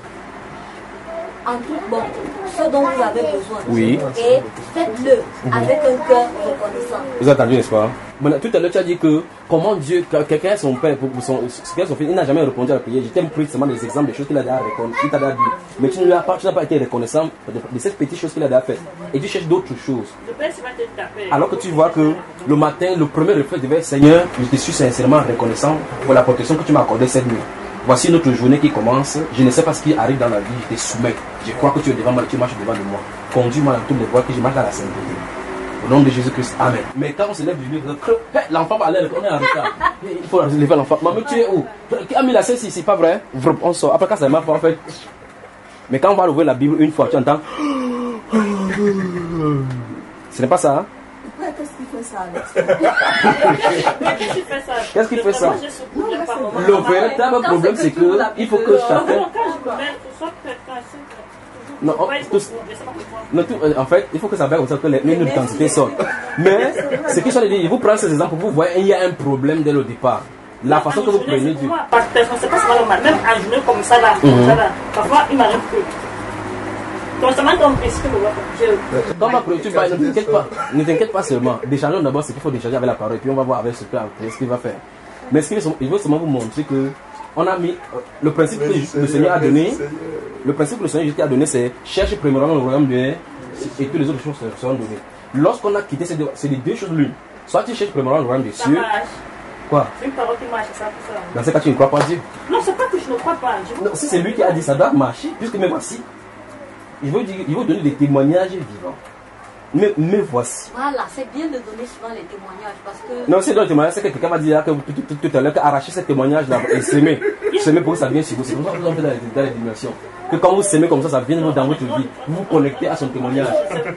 En tout, bon, ce dont vous avez besoin. Oui. Et faites-le avec un cœur reconnaissant. Vous avez entendu, n'est-ce pas? Bon, tout à l'heure, tu as dit que comment Dieu, quelqu'un est son père, son, son fils, il n'a jamais répondu à la prière. Je t'ai pris seulement des exemples des choses qu'il a déjà reconnu, il t'a déjà dit. Mais tu n'as pas, pas été reconnaissant de, de ces petites choses qu'il a déjà faites. Et tu cherches d'autres choses. Alors que tu vois que le matin, le premier réflexe devait être Seigneur, je te suis sincèrement reconnaissant pour la protection que tu m'as accordée cette nuit. Voici notre journée qui commence. Je ne sais pas ce qui arrive dans la vie, je te soumets. Je crois que tu es devant moi, tu marches devant de moi. Conduis-moi dans toutes les voies que je marche dans la sainteté. Au nom de Jésus-Christ, Amen. Mais quand on se lève du lit, l'enfant va aller, on est en retard. Il faut lever l'enfant. Maman, tu es où? Qui a mis la cesse ici, pas vrai? On sort. Après, quand ça marche, on fait. Mais quand on va ouvrir la Bible une fois, tu entends. Ce n'est pas ça, hein? Qu'est-ce qu'il fait ça, Qu'est-ce qu'il fait ça? Qu'est-ce qu'il fait ça? Le véritable problème, c'est que il faut que chacun. Non, on, tous, non tout, en fait, il faut que ça vaille aussi que les lignes d'identité sortent. Mais ce que je veux dire, vous prenez ces exemples, vous voyez, il y a un problème dès le départ. La façon que vous prenez du. Parce que c'est pas normal, même en journée comme ça là, comme ça là, parfois il m'arrive que. Constamment comme principe, je... Comment tu vas, ne t'inquiète pas, ne t'inquiète pas seulement. Déchargeons d'abord ce qu'il faut décharger avec la parole, et puis on va voir avec ce qu'il va faire. Mais ce qu'il veut, il veut seulement vous montrer que on a mis le principe que le Seigneur a donné. Le principe que le Seigneur a donné, c'est chercher premièrement le royaume de Dieu et toutes les autres choses seront données. Lorsqu'on a quitté ces deux, c'est les deux choses l'une. Soit tu cherches premièrement le royaume des cieux. Quoi? C'est une parole qui marche, ça, ça. Dans ce cas, tu ne crois pas Dieu. Non, c'est pas que je ne crois pas. Je... Non, si c'est lui qui a dit ça doit marcher, puisque me voici. Il veut, dire, il veut donner des témoignages vivants. Mais, mais voici. Voilà, c'est bien de donner souvent les témoignages parce que... Non, c'est dans le témoignage, c'est que quelqu'un va dire que tout, tout, tout, tout à l'heure qu'arracher ce témoignage-là et s'aimer. S'aimer pour que ça vienne sur vous. C'est pour ça que vous en faites dans les, dans les dimensions. Que quand vous s'aimez comme ça, ça vient dans votre vie. Vous vous connectez à son témoignage.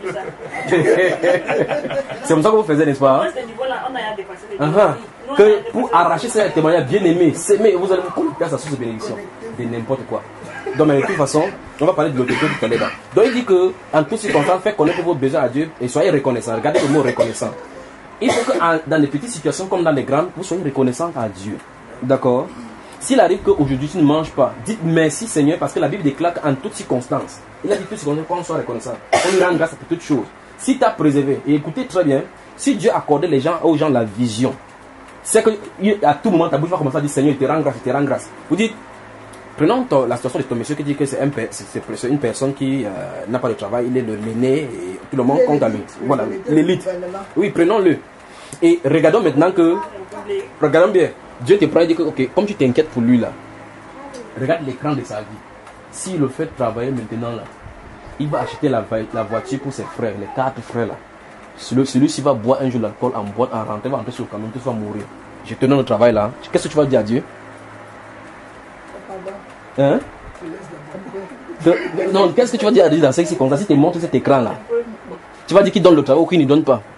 C'est comme ça que vous faisiez, n'est-ce pas? Uh-huh. Que pour arracher ce témoignage bien aimé, s'aimer, vous allez vous connecter à sa source de bénédiction. De n'importe quoi. Donc, mais de toute façon, on va parler de l'autorité tout à l'heure. Donc, il dit que, en toutes circonstances, faites connaître vos besoins à Dieu et soyez reconnaissants. Regardez le mot reconnaissant. Il faut que, en, dans les petites situations comme dans les grandes, vous soyez reconnaissants à Dieu. D'accord? S'il arrive qu'aujourd'hui tu ne manges pas, dites merci Seigneur, parce que la Bible déclare qu'en toutes circonstances, il a dit toutes circonstances qu'on soit reconnaissant. On lui rend grâce pour toutes choses. Si tu as préservé, et écoutez très bien, si Dieu accordait les gens, aux gens la vision, c'est qu'à tout moment ta bouche va commencer à dire Seigneur, il te rend grâce, il te rend grâce. Vous dites, prenons ton, la situation de ton monsieur qui dit que c'est un, une personne qui euh, n'a pas de travail, il est l'aîné et tout le monde compte à lui. Voilà, l'élite. Oui, prenons-le. Et regardons maintenant que, regardons bien, Dieu te prend et dit que, ok, comme tu t'inquiètes pour lui là, regarde l'écran de sa vie. S'il le fait travailler maintenant là, il va acheter la, la voiture pour ses frères, les quatre frères là. Celui-ci va boire un jour l'alcool en boîte, en rentrant, va rentrer sur le camion, tu vas mourir. Je te donne le travail là. Qu'est-ce que tu vas dire à Dieu? Hein? De, non, qu'est-ce que tu vas dire à Dieu dans cette circonstance? Si tu montres cet écran là, tu vas dire qu'il donne le travail ou qu'il ne donne pas?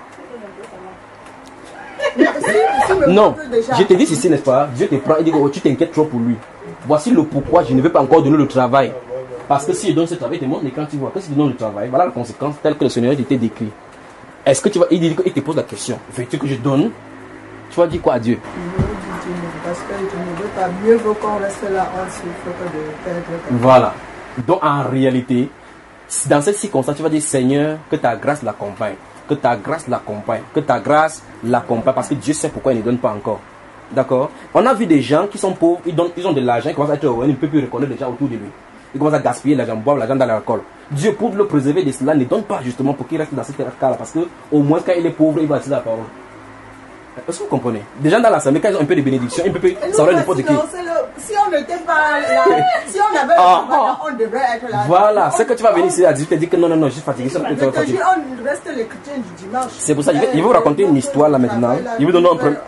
Non, je te dis ici, n'est-ce pas? Dieu te prend et dit que oh, tu t'inquiètes trop pour lui. Voici le pourquoi je ne veux pas encore donner le travail. Parce que s'il donne ce travail, il te montre l'écran, tu vois. Qu'est-ce qu'il donne le travail? Voilà la conséquence telle que le Seigneur était décrit. Est-ce que tu vas. Il dit qu'il te pose la question. Veux-tu que je donne? Tu vas dire quoi à Dieu? Parce que je ne veux pas, mieux vaut qu'on reste là en souffre que de perdre. Voilà. Donc en réalité, dans cette circonstance, tu vas dire Seigneur, que ta grâce l'accompagne. Que ta grâce l'accompagne. Que ta grâce l'accompagne. Parce que Dieu sait pourquoi il ne donne pas encore. D'accord? On a vu des gens qui sont pauvres, ils, donnent, ils ont de l'argent, ils commencent à être heureux, ils ne peuvent plus reconnaître les gens autour de lui. Ils commencent à gaspiller l'argent, boire l'argent dans l'alcool. Dieu, pour le préserver de cela, ne donne pas justement pour qu'il reste dans cette cas-là. Parce que au moins, quand il est pauvre, il va dire la parole. Est-ce que vous comprenez? Des gens dans l'assemblée, quand ils ont un peu de bénédiction, ils peuvent savoir n'importe qui. Si on n'était pas là, si on avait ah, le travail, on devrait être là. Voilà, c'est que tu vas venir ici à dire, tu te dis que non, non, non, je suis fatigué. Ça, je te dis, on reste les chrétiens du dimanche. C'est pour ça, je vais, je vais vous raconter une histoire là maintenant. Je vous donne un premier.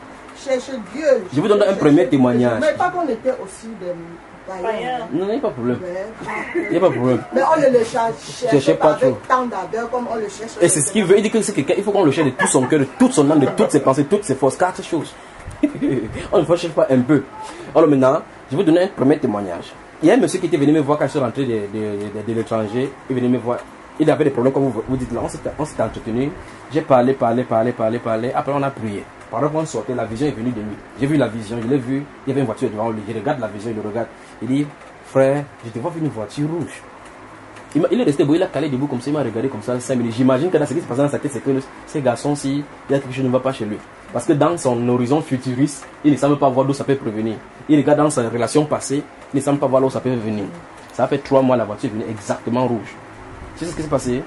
Je vous donne un premier témoignage. Mais pas qu'on était aussi des païens. Non, il n'y a pas de problème. Il n'y a pas de problème. Mais on ne le cherche pas avec tant d'ardeur comme on le cherche. Et c'est ce qu'il veut. Il dit que c'est quelqu'un, il faut qu'on le cherche de tout son cœur, de toute son âme, de toutes ses pensées, toutes ses forces. Quatre choses. On ne cherche pas un peu. Alors maintenant, je vais vous donner un premier témoignage. Il y a un monsieur qui était venu me voir quand je suis rentré de, de, de, de l'étranger. Il venait me voir. Il avait des problèmes comme vous, vous dites là. On s'est entretenu. J'ai parlé, parlé, parlé, parlé, parlé. Après, on a prié. Pendant qu'on sortait, la vision est venue de lui. J'ai vu la vision, je l'ai vu. Il y avait une voiture devant lui. Je regarde la vision, il le regarde. Il dit, frère, je te vois venir une voiture rouge. Il, il est resté beau, il a calé debout comme ça, il m'a regardé comme ça cinq minutes. J'imagine que dans ce qui se passe dans sa tête, c'est que ces garçons-ci, il y a quelque chose qui ne va pas chez lui. Parce que dans son horizon futuriste, il ne semble pas voir d'où ça peut prévenir. Il regarde dans sa relation passée, il ne semble pas voir d'où ça peut venir. Ça fait trois mois, la voiture est venue exactement rouge. Tu sais ce qui s'est passé?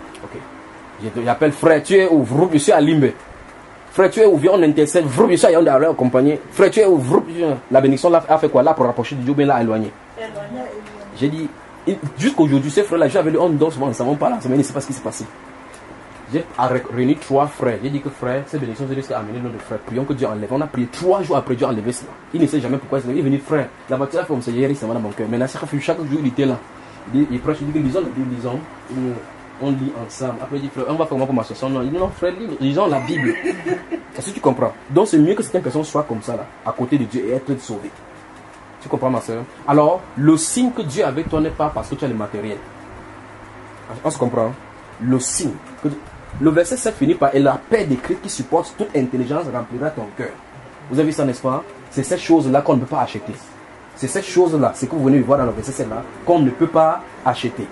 Ok. J'appelle frère, tu es où? Je suis à Limbe. Frère, tu es où? Viens, on intercède. Je suis à Yaoundé, accompagné. Frère, tu es où? La bénédiction là, a fait quoi? Là, pour rapprocher du Dieu, bien là, éloigné. J'ai dit, jusqu'aujourd'hui, ces frères-là, j'avais le on dort souvent, nous ne savons pas là, mais il ne sait pas ce qui s'est passé. J'ai réuni trois frères. J'ai dit que frère, ces bénédictions risquent d'amener notre frère. Prions que Dieu enlève. On a prié trois jours après Dieu a enlevé cela. Il ne sait jamais pourquoi il est venu frère. La voiture a fait comme ça, hier, il s'en va dans mon cœur. Mais chaque jour, il était là. Il, il prêche, il dit que lisons la Bible, lisons. On lit ensemble. Après, il dit frère, on va faire comment pour ma soeur? Non, il dit non, frère, lisons la Bible. Est-ce que tu comprends? Donc, c'est mieux que certaines personnes soient comme ça, là, à côté de Dieu et être sauvées. Tu comprends, ma soeur? Alors, le signe que Dieu est avec toi n'est pas parce que tu as le matériel. On se comprend? Le signe. Que le verset sept finit par et la paix des Christ qui supporte toute intelligence remplira ton cœur. Vous avez vu ça, n'est-ce pas? C'est cette chose-là qu'on ne peut pas acheter. C'est cette chose-là, c'est que vous venez voir dans le verset sept là, qu'on ne peut pas acheter.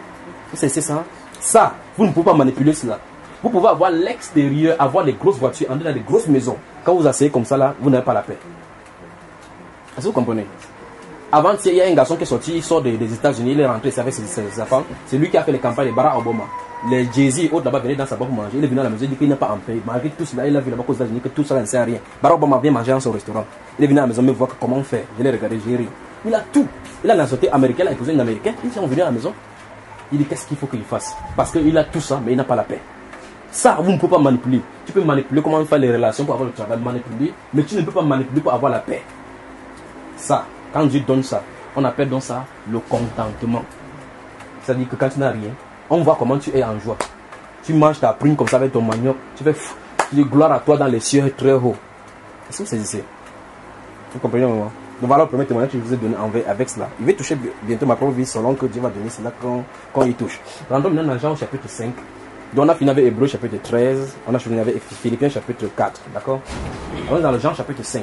C'est ça. Ça, vous ne pouvez pas manipuler cela. Vous pouvez avoir l'extérieur, avoir des grosses voitures, entrer dans des grosses maisons. Quand vous asseyez comme ça là, vous n'avez pas la paix. Est-ce que vous comprenez? Avant, il y a un garçon qui est sorti, il sort des, des États-Unis, il est rentré, c'est avec ses, ses, ses femmes. C'est lui qui a fait les campagnes de Barack Obama. Les Jay-Z et autres là-bas venaient dans sa boîte pour manger. Il est venu à la maison, il dit qu'il n'est pas en paix. Malgré tout cela, il a vu là-bas aux États-Unis que tout ça ne sert à rien. Barack Obama vient manger dans son restaurant. Il est venu à la maison me voir comment on fait. Je l'ai regardé, j'ai ri. Il a tout. Il a la société américaine, il a épousé une américaine. Ils sont venus à la maison. Il dit qu'est-ce qu'il faut qu'il fasse? Parce qu'il a tout ça, mais il n'a pas la paix. Ça, vous ne pouvez pas manipuler. Tu peux manipuler comment faire les relations pour avoir le travail, manipuler, mais tu ne peux pas manipuler pour avoir la paix. Ça, quand Dieu donne ça, on appelle donc ça le contentement. C'est-à-dire que quand tu n'as rien, on voit comment tu es en joie. Tu manges ta prune comme ça avec ton manioc, tu fais pff, tu dis gloire à toi dans les cieux très haut. Est-ce que vous saisissez? Vous comprenez un moment? Donc voilà le premier témoignage que je vous ai donné avec cela. Il va toucher bientôt ma propre vie selon que Dieu va donner cela quand, quand il touche. Rentrons maintenant dans Jean au chapitre cinq. Donc on a fini avec Hébreu chapitre treize. On a fini avec Philippiens chapitre quatre. D'accord? On est dans le Jean chapitre cinq.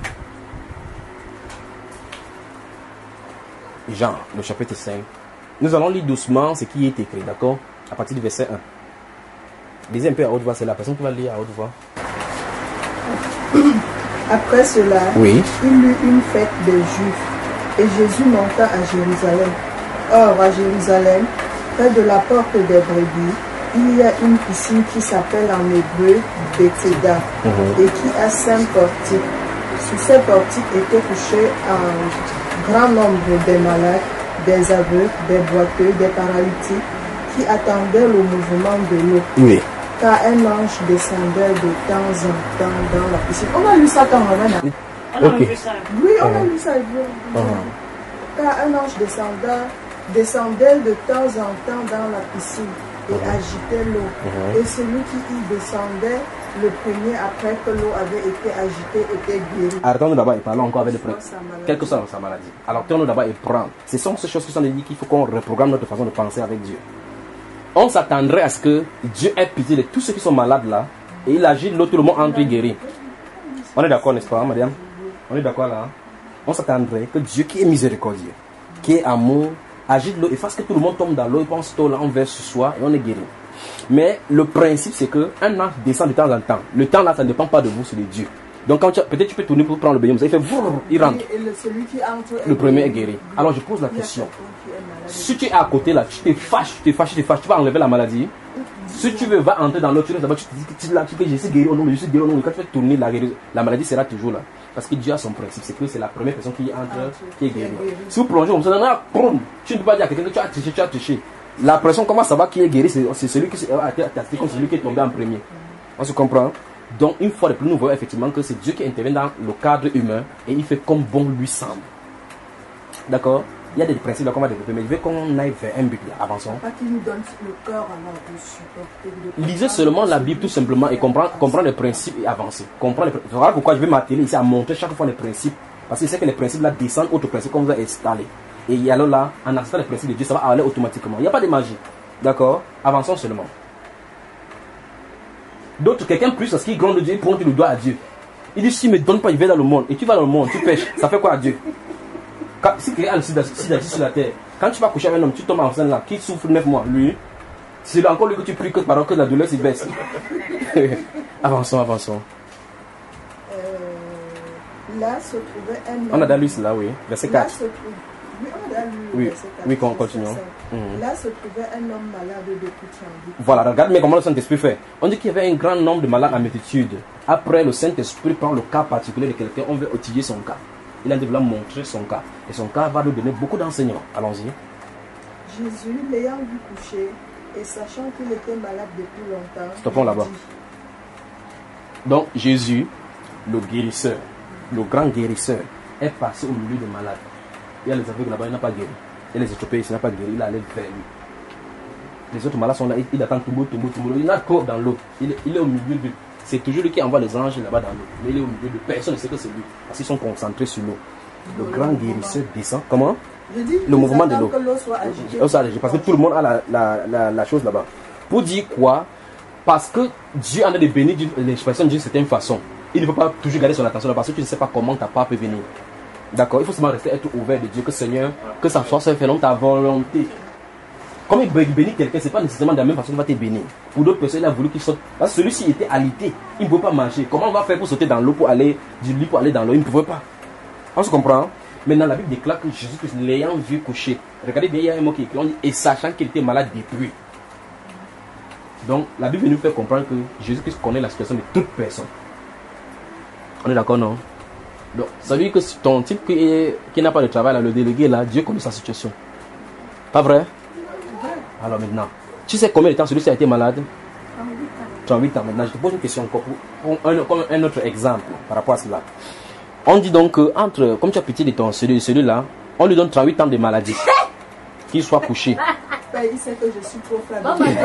Jean, le chapitre cinq. Nous allons lire doucement ce qui est écrit, d'accord? À partir du verset un. Lisez un peu à haute voix, c'est la personne qui va lire à haute voix. Après cela, oui. Il eut une fête des Juifs, et Jésus monta à Jérusalem. Or, à Jérusalem, près de la porte des brebis, il y a une piscine qui s'appelle en hébreu Bethesda, mm-hmm. et qui a cinq portiques. Sous ces portiques étaient couchés un grand nombre de malades, des aveugles, des boiteux, des paralytiques, qui attendaient le mouvement de l'eau. Oui. Car un ange descendait de temps en temps dans la piscine. On a lu ça quand on a On a lu ça. Oui, on a lu ça. Uh-huh. Car un ange descendait, descendait de temps en temps dans la piscine et uh-huh. agitait l'eau. Uh-huh. Et celui qui y descendait, le premier, après que l'eau avait été agitée, était guéri. Arrêtons d'abord et parlons encore avec le premier. Quelle que soit sa maladie. Alors, tournons d'abord et prendre. Ce sont ces choses qui sont dit qu'il faut qu'on reprogramme notre façon de penser avec Dieu. On s'attendrait à ce que Dieu ait pitié de tous ceux qui sont malades là et il agit, l'autre, tout le monde entre guéri. On est d'accord, n'est-ce pas, madame? On est d'accord là? On s'attendrait que Dieu qui est miséricordieux, qui est amour, agite l'eau et fasse que tout le monde tombe dans l'eau et pense que là on verse sur soi et on est guéri. Mais le principe c'est que un ange descend de temps en temps. Le temps là, ça ne dépend pas de vous, c'est de Dieu. Donc quand tu, peut-être tu peux tourner pour prendre le bénéfice, il fait vroom, il rentre. Et le, celui qui entre le premier est guéri. Alors je pose la question. Si tu es à côté là, tu te fâches, tu te fâches, tu te fâches, tu vas enlever la maladie. Si tu veux, va entrer dans l'autre, tu restes là-bas, tu te dis que tu, là, tu peux, je suis guéri au nom, je suis guéri au nom. Quand tu fais tourner la guérison, la maladie sera toujours là. Parce que Dieu a son principe, c'est que c'est la première personne qui entre, qui est guérie. Si vous plongez comme ça, là, boum, tu ne peux pas dire à quelqu'un que tu as triché, tu as triché. La personne, comment ça va qui est guéri, c'est celui qui a été testé comme celui qui est tombé en premier. On se comprend? Donc, une fois de plus, nous voyons effectivement que c'est Dieu qui intervient dans le cadre humain et il fait comme bon lui semble. D'accord? Il y a des principes qu'on va développer, mais je veux qu'on aille vers un but là. Avançons. Pas qu'il nous donne le cœur alors de supporter. Lisez seulement la Bible tout simplement et comprendre, comprendre les principes et avancer. Comprendre les... Voilà pourquoi je vais m'atteler ici à montrer chaque fois les principes. Parce que c'est que les principes là descendent autres principes qu'on vous a installés. Et il y a là, en acceptant les principes de Dieu, ça va aller automatiquement. Il n'y a pas de magie. D'accord? Avançons seulement. D'autres, quelqu'un plus parce qu'il gronde Dieu, il pointe le doigt à Dieu. Il dit, si ne me donne pas, il va dans le monde. Et tu vas dans le monde, tu pêches. Ça fait quoi à Dieu? Quand, si quelqu'un a le sida sur la terre, quand tu vas coucher avec un homme, tu tombes enceinte là, qui souffre neuf mois, lui, c'est encore lui que tu pries que par que la douleur se baisse. Avançons, avançons. Euh, là se trouvait un homme. On a lu cela, oui. Verset quatre. Là se trouve... Oui, on a lu oui. verset quatre. Oui, continuons. Mmh. Là se trouvait un homme malade de toute sa vie. Voilà, regarde mais comment le Saint-Esprit fait. On dit qu'il y avait un grand nombre de malades en multitude. Après, le Saint-Esprit prend le cas particulier de quelqu'un, on veut étudier son cas. Il a développé montrer son cas. Et son cas va nous donner beaucoup d'enseignements. Allons-y. Jésus, l'ayant vu coucher, et sachant qu'il était malade depuis longtemps. Stoppons là-bas. Donc, Jésus, le guérisseur, le grand guérisseur, est passé au milieu des malades. Il y a les aveugles là-bas, il n'a pas guéri. Il y a les éthiopéens, il n'a pas guéri, il allait vers lui. Les autres malades sont là, il attend tout beau, tout beau, tout beau. Il n'a trop dans l'eau. Il, il est au milieu de. C'est toujours lui qui envoie les anges là-bas dans l'eau. Mais il est au milieu de personne ne sait que c'est lui. Parce qu'ils sont concentrés sur l'eau. Le le grand guérisseur descend. Comment? Je dis, le mouvement de l'eau. Que l'eau soit agitée. L'eau soit agitée. Parce que tout le monde a la, la, la, la chose là-bas. Pour dire quoi? Parce que Dieu en a de bénir les personnes d'une certaine façon. Il ne peut pas toujours garder son attention là parce que tu ne sais pas comment ta part peut venir. D'accord? Il faut seulement rester être ouvert de Dieu. Que Seigneur, que ça soit fait selon ta volonté. Comme il bénit quelqu'un, ce n'est pas nécessairement de la même façon qu'il va te bénir. Pour d'autres personnes, il a voulu qu'il saute. Parce que celui-ci était alité, il ne pouvait pas marcher. Comment on va faire pour sauter dans l'eau, pour aller du lit pour aller dans l'eau? Il ne pouvait pas. On se comprend? Maintenant, la Bible déclare que Jésus-Christ, l'ayant vu coucher, regardez bien, il y a un mot qui est écrit, on dit, et sachant qu'il était malade depuis. Donc, la Bible nous fait comprendre que Jésus-Christ connaît la situation de toute personne. On est d'accord, non? Donc, ça veut dire que ton type qui, qui n'a pas de travail, là, le délégué, là, Dieu connaît sa situation. Pas vrai? Alors maintenant, tu sais combien de temps celui-ci a été malade? trente-huit ans. Maintenant, je te pose une question encore pour un, un, un autre exemple par rapport à cela. On dit donc que, entre, comme tu as pitié de ton celui, celui-là, on lui donne trente-huit ans de maladie. Qu'il soit couché. Il sait que je suis trop faible.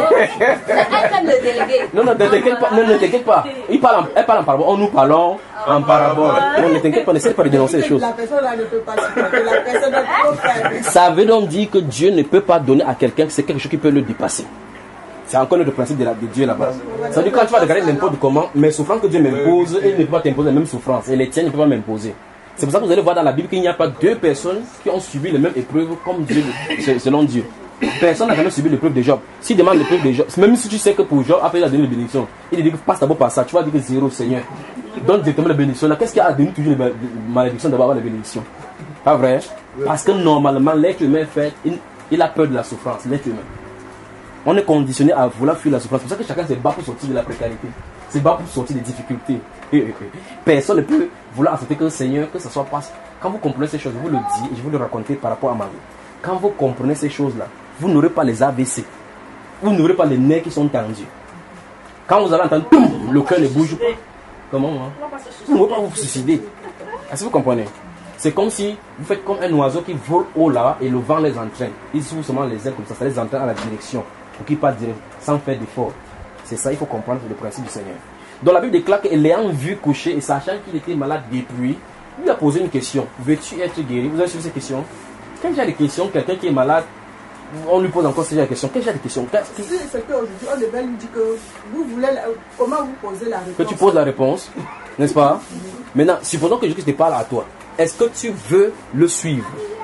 le délégué. Non, non, ne t'inquiète pas. Non, ne t'inquiète pas. Il parle en, elle parle en parabole. Oh, nous parlons en parabole. Non, ne t'inquiète pas. N'essaie pas de dénoncer les choses. La personne là ne peut pas supporter. La personne est trop faible. Ça veut donc dire que Dieu ne peut pas donner à quelqu'un que c'est quelque chose qui peut le dépasser. C'est encore le principe de, la, de Dieu là-bas. Ça veut dire que quand tu vas regarder n'importe comment, mes souffrances que Dieu m'impose, il ne peut pas t'imposer les mêmes souffrances. Et les tiennes ne peuvent pas m'imposer. C'est pour ça que vous allez voir dans la Bible qu'il n'y a pas deux personnes qui ont subi les mêmes épreuves comme Dieu, selon Dieu. Personne n'a jamais subi l'épreuve de Job. S'il demande l'épreuve de Job, même si tu sais que pour Job, après il a donné les bénédictions, il dit que passe d'abord par ça, tu vas dire que zéro Seigneur. Donne directement les bénédictions. Là, qu'est-ce qui a donné toujours les malédictions d'abord les bénédictions? Pas vrai? Parce que normalement, l'être humain fait, il, il a peur de la souffrance, l'être humain. On est conditionné à vouloir fuir la souffrance. C'est pour ça que chacun se bat pour sortir de la précarité. Se bat pour sortir des difficultés. Personne ne peut vouloir accepter que le Seigneur, que ça soit passé. Quand vous comprenez ces choses, je vous le dis et je vous le raconter par rapport à ma vie. Quand vous comprenez ces choses-là, vous n'aurez pas les A V C. Vous n'aurez pas les nerfs qui sont tendus. Quand vous allez entendre, le cœur ne bouge pas. Comment hein? Vous ne pouvez pas vous suicider. Est-ce que vous comprenez? C'est comme si vous faites comme un oiseau qui vole haut là et le vent les entraîne. Ils s'ouvrent seulement les ailes comme ça, ça les entraîne à la direction pour qu'ils partent direct, sans faire d'effort. C'est ça, il faut comprendre le principe du Seigneur. Donc la Bible déclare qu'il l'ayant vu coucher et sachant qu'il était malade depuis, il lui a posé une question. Veux-tu être guéri? Vous avez suivi cette question? Quand il y a des questions, quelqu'un qui est malade, on lui pose encore ces questions. Quand il y a des questions, si c'est qu'aujourd'hui, on devait lui dire que vous voulez, comment vous posez la réponse? Que tu poses la réponse, n'est-ce pas? Maintenant, supposons que Jésus te parle à toi. Est-ce que tu veux le suivre?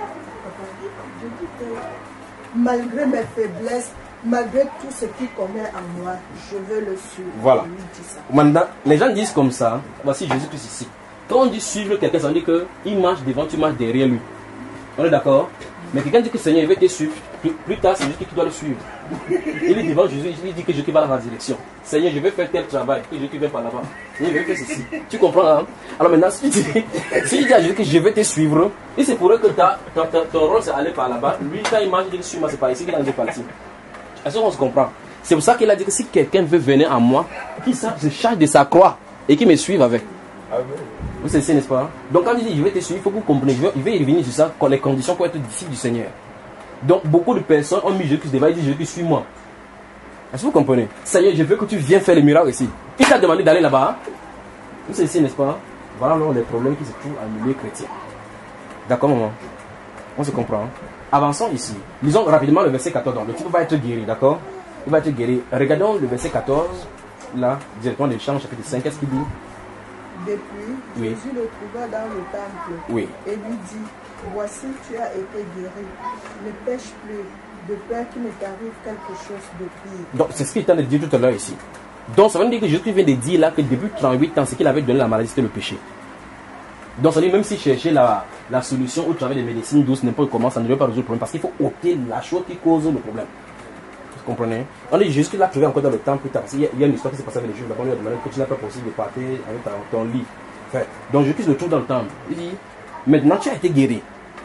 Je dis que malgré mes faiblesses, malgré tout ce qu'il connaît en moi, je veux le suivre. Voilà. Maintenant, les gens disent comme ça, voici Jésus-Christ ici. Quand on dit suivre quelqu'un, ça veut dire qu'il marche devant, tu marches derrière lui. On est d'accord? Mais quelqu'un dit que Seigneur, il veut te suivre. Plus, plus tard, c'est Jésus qui doit le suivre. Il est devant Jésus, il dit que Jésus va dans la direction. Seigneur, je vais faire tel travail, que Jésus va par là-bas. Seigneur, je vais faire ceci. Tu comprends, hein? Alors maintenant, si tu dis, si il dit à Jésus que je vais te suivre, et c'est pour eux que ta, ta, ta, ton rôle c'est aller par là-bas. Lui, quand il marche, il dit que suis-moi, c'est pas ici qu'il a envie de partir. Est-ce qu'on se comprend? C'est pour ça qu'il a dit que si quelqu'un veut venir à moi, qu'il se charge de sa croix et qu'il me suive avec. Amen. Vous savez, n'est-ce pas? Donc quand il dit je vais te suivre, il faut que vous compreniez, il veut y revenir sur ça, les conditions pour être disciple du Seigneur. Donc beaucoup de personnes ont mis Jésus devant, ils disent Jésus, suis-moi. Est-ce que vous comprenez? Seigneur, je veux que tu viennes faire les miracles ici. Il t'a demandé d'aller là-bas. Vous savez, n'est-ce pas? Voilà alors les problèmes qui se trouvent à milieu chrétien. D'accord, maman? On se comprend. Avançons ici. Lisons rapidement le verset quatorze. Donc, le type va être guéri, d'accord? Il va être guéri. Regardons le verset quatorze, là, directement de Jean, chapitre cinq. Qu'est-ce qu'il dit? Depuis, oui. Jésus le trouva dans le temple oui. et lui dit, voici tu as été guéri, ne pêche plus, de peur qu'il ne t'arrive quelque chose de pire. Donc c'est ce qu'il est en train de dire tout à l'heure ici. Donc ça veut dire que Jésus vient de dire là que depuis trente-huit ans, ce qu'il avait donné la maladie, c'était le péché. Donc ça veut dire même s'il cherchait la, la solution au travers des médecines douces, n'importe comment, ça ne devait pas résoudre le problème parce qu'il faut ôter la chose qui cause le problème. Vous comprenez? On dit Jésus l'a trouvé encore dans le temple plus tard. Il y a, il y a une histoire qui s'est passée avec les Juifs. Là-bas, on lui a demandé que tu n'as pas possible de partir avec ton, ton lit. Enfin, donc Jésus le trouve dans le temple. Il dit, maintenant tu as été guéri.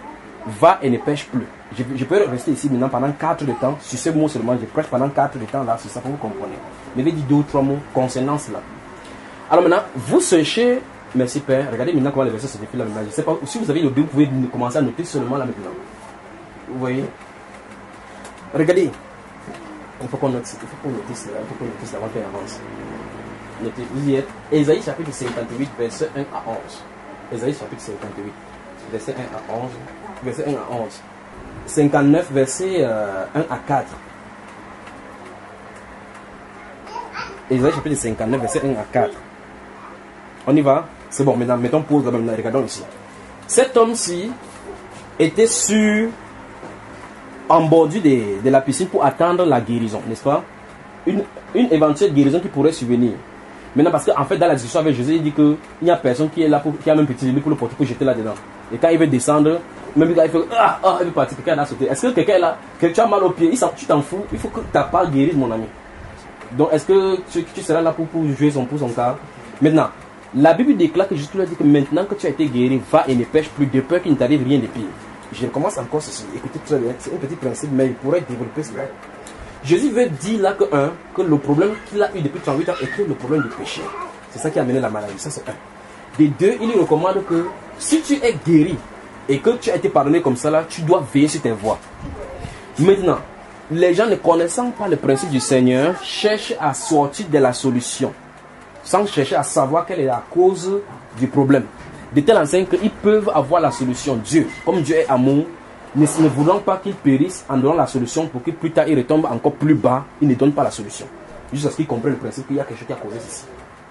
Va et ne pêche plus. Je, je peux rester ici maintenant pendant quatre de temps. Sur ces mots seulement, je prêche pendant quatre de temps là, c'est ça que vous comprenez. Mais il dit deux ou trois mots concernant cela. Alors maintenant, vous cherchez, merci Père, regardez maintenant comment les versets se défilent là maintenant. Je ne sais pas, si vous avez le Bible, vous pouvez commencer à noter seulement là maintenant. Vous voyez? Regardez. Il faut qu'on note, il faut qu'on note cela, il faut qu'on note cela avant qu'on avance. Notez, vous y êtes. Ésaïe chapitre cinquante-huit, verset un à onze. Ésaïe chapitre cinquante-huit, verset un à onze. Verset un à onze. cinquante-neuf, verset euh, un à quatre. Ésaïe chapitre cinquante-neuf, verset un à quatre. On y va? C'est bon, maintenant, mettons pause là, maintenant, regardons ici. Cet homme-ci était sur... en bordure de, de la piscine pour attendre la guérison, n'est-ce pas? Une, une éventuelle guérison qui pourrait survenir. Maintenant, parce qu'en fait, dans la discussion avec Jésus, il dit qu'il n'y a personne qui est là pour, qui a même petit lit pour le porter, pour jeter là-dedans. Et quand il veut descendre, même quand il fait ah, ah, il veut partir, quelqu'un a sauté. Est-ce que quelqu'un est là, que tu as mal au pied, il tu t'en fous, il faut que ta part guérisse, mon ami. Donc, est-ce que tu, tu seras là pour, pour jouer son, pour son cas? Maintenant, la Bible déclare que Jésus lui a dit que maintenant que tu as été guéri, va et ne pêche plus de peur qu'il ne t'arrive rien de pire. Je commence encore ceci. Écoutez très bien, c'est un petit principe, mais il pourrait développer cela. Jésus veut dire là que, un, que le problème qu'il a eu depuis trente-huit ans était le problème du péché. C'est ça qui a amené la maladie. Ça, c'est un. Des deux, il lui recommande que si tu es guéri et que tu as été pardonné comme ça, là, tu dois veiller sur tes voies. Maintenant, les gens ne connaissant pas le principe du Seigneur cherchent à sortir de la solution sans chercher à savoir quelle est la cause du problème. De telle enseigne qu'ils peuvent avoir la solution. Dieu, comme Dieu est amour, ne, ne voulant pas qu'ils périssent en donnant la solution pour que plus tard ils retombent encore plus bas, il ne donne pas la solution. Jusqu'à ce qu'ils comprennent le principe qu'il y a quelque chose qui a causé ceci.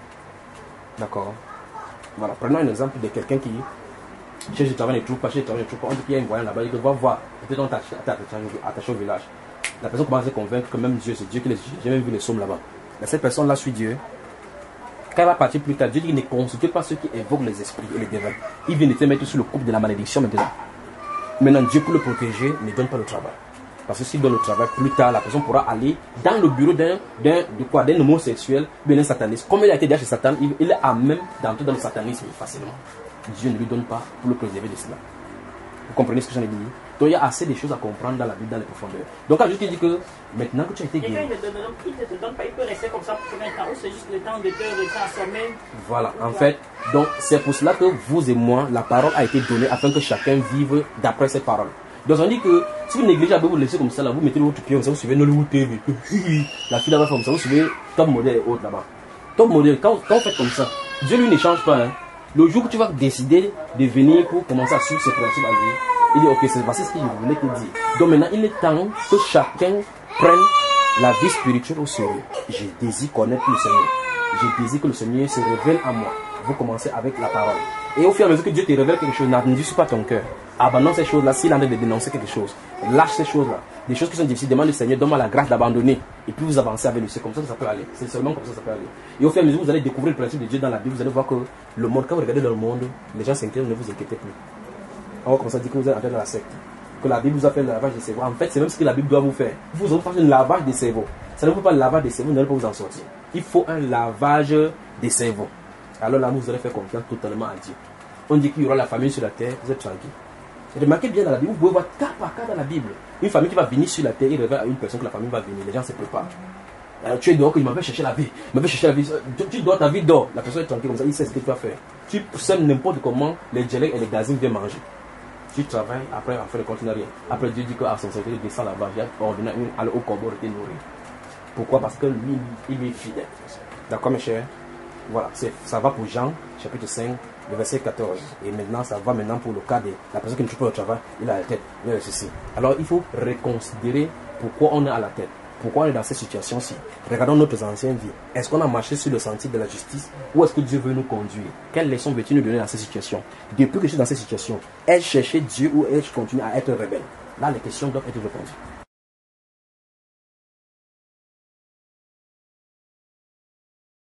D'accord. Voilà, prenons un exemple de quelqu'un qui cherche du travail, ne trouve pas, cherche du travail, ne trouve pas. On dit qu'il y a un voyant là-bas, il va voir, peut-être on t'a attaché au village. La personne commence à se convaincre que même Dieu, c'est Dieu qui les. J'ai même vu les sommes là-bas. Mais cette personne-là suit Dieu. Quand elle va partir plus tard, Dieu dit qu'il ne consulte pas ceux qui évoquent les esprits et les démons. Il vient de te mettre sous le coup de la malédiction maintenant. Maintenant, Dieu, pour le protéger, ne donne pas le travail. Parce que s'il donne le travail, plus tard, la personne pourra aller dans le bureau d'un d'un homosexuel, bien d'un sataniste. Comme il a été déjà chez Satan, il, il est à même d'entrer dans le satanisme facilement. Dieu ne lui donne pas pour le préserver de cela. Vous comprenez ce que j'en ai dit? Donc il y a assez de choses à comprendre dans la Bible, dans les profondeurs. Donc quand je te dis que maintenant que tu as été guéri, il ne te donne pas, il peut rester comme ça pour combien de temps, ou c'est juste le temps de te transformer. Voilà, en fait, donc c'est pour cela que vous et moi, la parole a été donnée afin que chacun vive d'après cette parole. Donc on dit que si vous négligez, vous laissez comme ça là, vous mettez votre pied comme ça, vous suivez Nollywood T V, la fille là-bas comme ça, vous suivez Top Model et autres là-bas. Top Model, quand, quand vous faites comme ça, Dieu lui ne change pas. Hein. Le jour que tu vas décider de venir pour commencer à suivre ses principes à lui, il dit ok, c'est voici ce que je voulais te dire. Donc maintenant il est temps que chacun prenne la vie spirituelle au sérieux. Je désire connaître le Seigneur. Je désire que le Seigneur se révèle à moi. Vous commencez avec la parole. Et au fur et à mesure que Dieu te révèle quelque chose, n'abandonne pas ton cœur. Abandonne ces choses-là s'il est en train de dénoncer quelque chose. Lâche ces choses-là. Des choses qui sont difficiles, demande au Seigneur, donne-moi la grâce d'abandonner. Et puis vous avancez avec lui. C'est comme ça que ça peut aller. C'est seulement comme ça que ça peut aller. Et au fur et à mesure que vous allez découvrir le principe de Dieu dans la Bible, vous allez voir que le monde, quand vous regardez dans le monde, les gens s'inquiètent, ne vous inquiétez plus. On va commencer à dire que vous êtes entré dans la secte. Que la Bible vous a fait le lavage des cerveaux. En fait, c'est même ce que la Bible doit vous faire. Vous allez faire un lavage des cerveaux. Ça ne vous fait pas le lavage des cerveaux, vous n'allez pas vous en sortir. Il faut un lavage des cerveaux. Alors là, vous allez faire confiance totalement à Dieu. On dit qu'il y aura la famille sur la terre, vous êtes tranquille. Remarquez bien dans la Bible, vous pouvez voir cas par cas dans la Bible. Une famille qui va venir sur la terre, il révèle à une personne que la famille va venir. Les gens se préparent. Alors, tu es dehors, il m'avait cherché la vie. Il m'avait cherché la vie. Tu, tu dors, ta vie dort. La personne est tranquille comme ça, il sait ce que tu vas faire. Tu sèmes n'importe comment, les dialectes et les gazines viennent manger. Tu travailles, après, en fait, ne continue rien. Après, Dieu dit qu'à son serviteur, il descend là-bas, il a ordonné à aller au corbeau de te nourrir. Pourquoi? Parce que lui, il est fidèle. D'accord, mes chers? Voilà, ça va pour Jean, chapitre cinq, le verset quatorze. Et maintenant, ça va maintenant pour le cas de la personne qui ne trouve pas le travail, il a la tête. Il a ceci. Alors, il faut reconsidérer pourquoi on est à la tête. Pourquoi on est dans cette situation-ci. Regardons notre ancienne vie. Est-ce qu'on a marché sur le sentier de la justice? Ou est-ce que Dieu veut nous conduire? Quelle leçon veut-il nous donner dans cette situation? Depuis que je suis dans cette situation, ai-je cherché Dieu ou ai-je continué à être rebelle? Là, les questions doivent être répondues.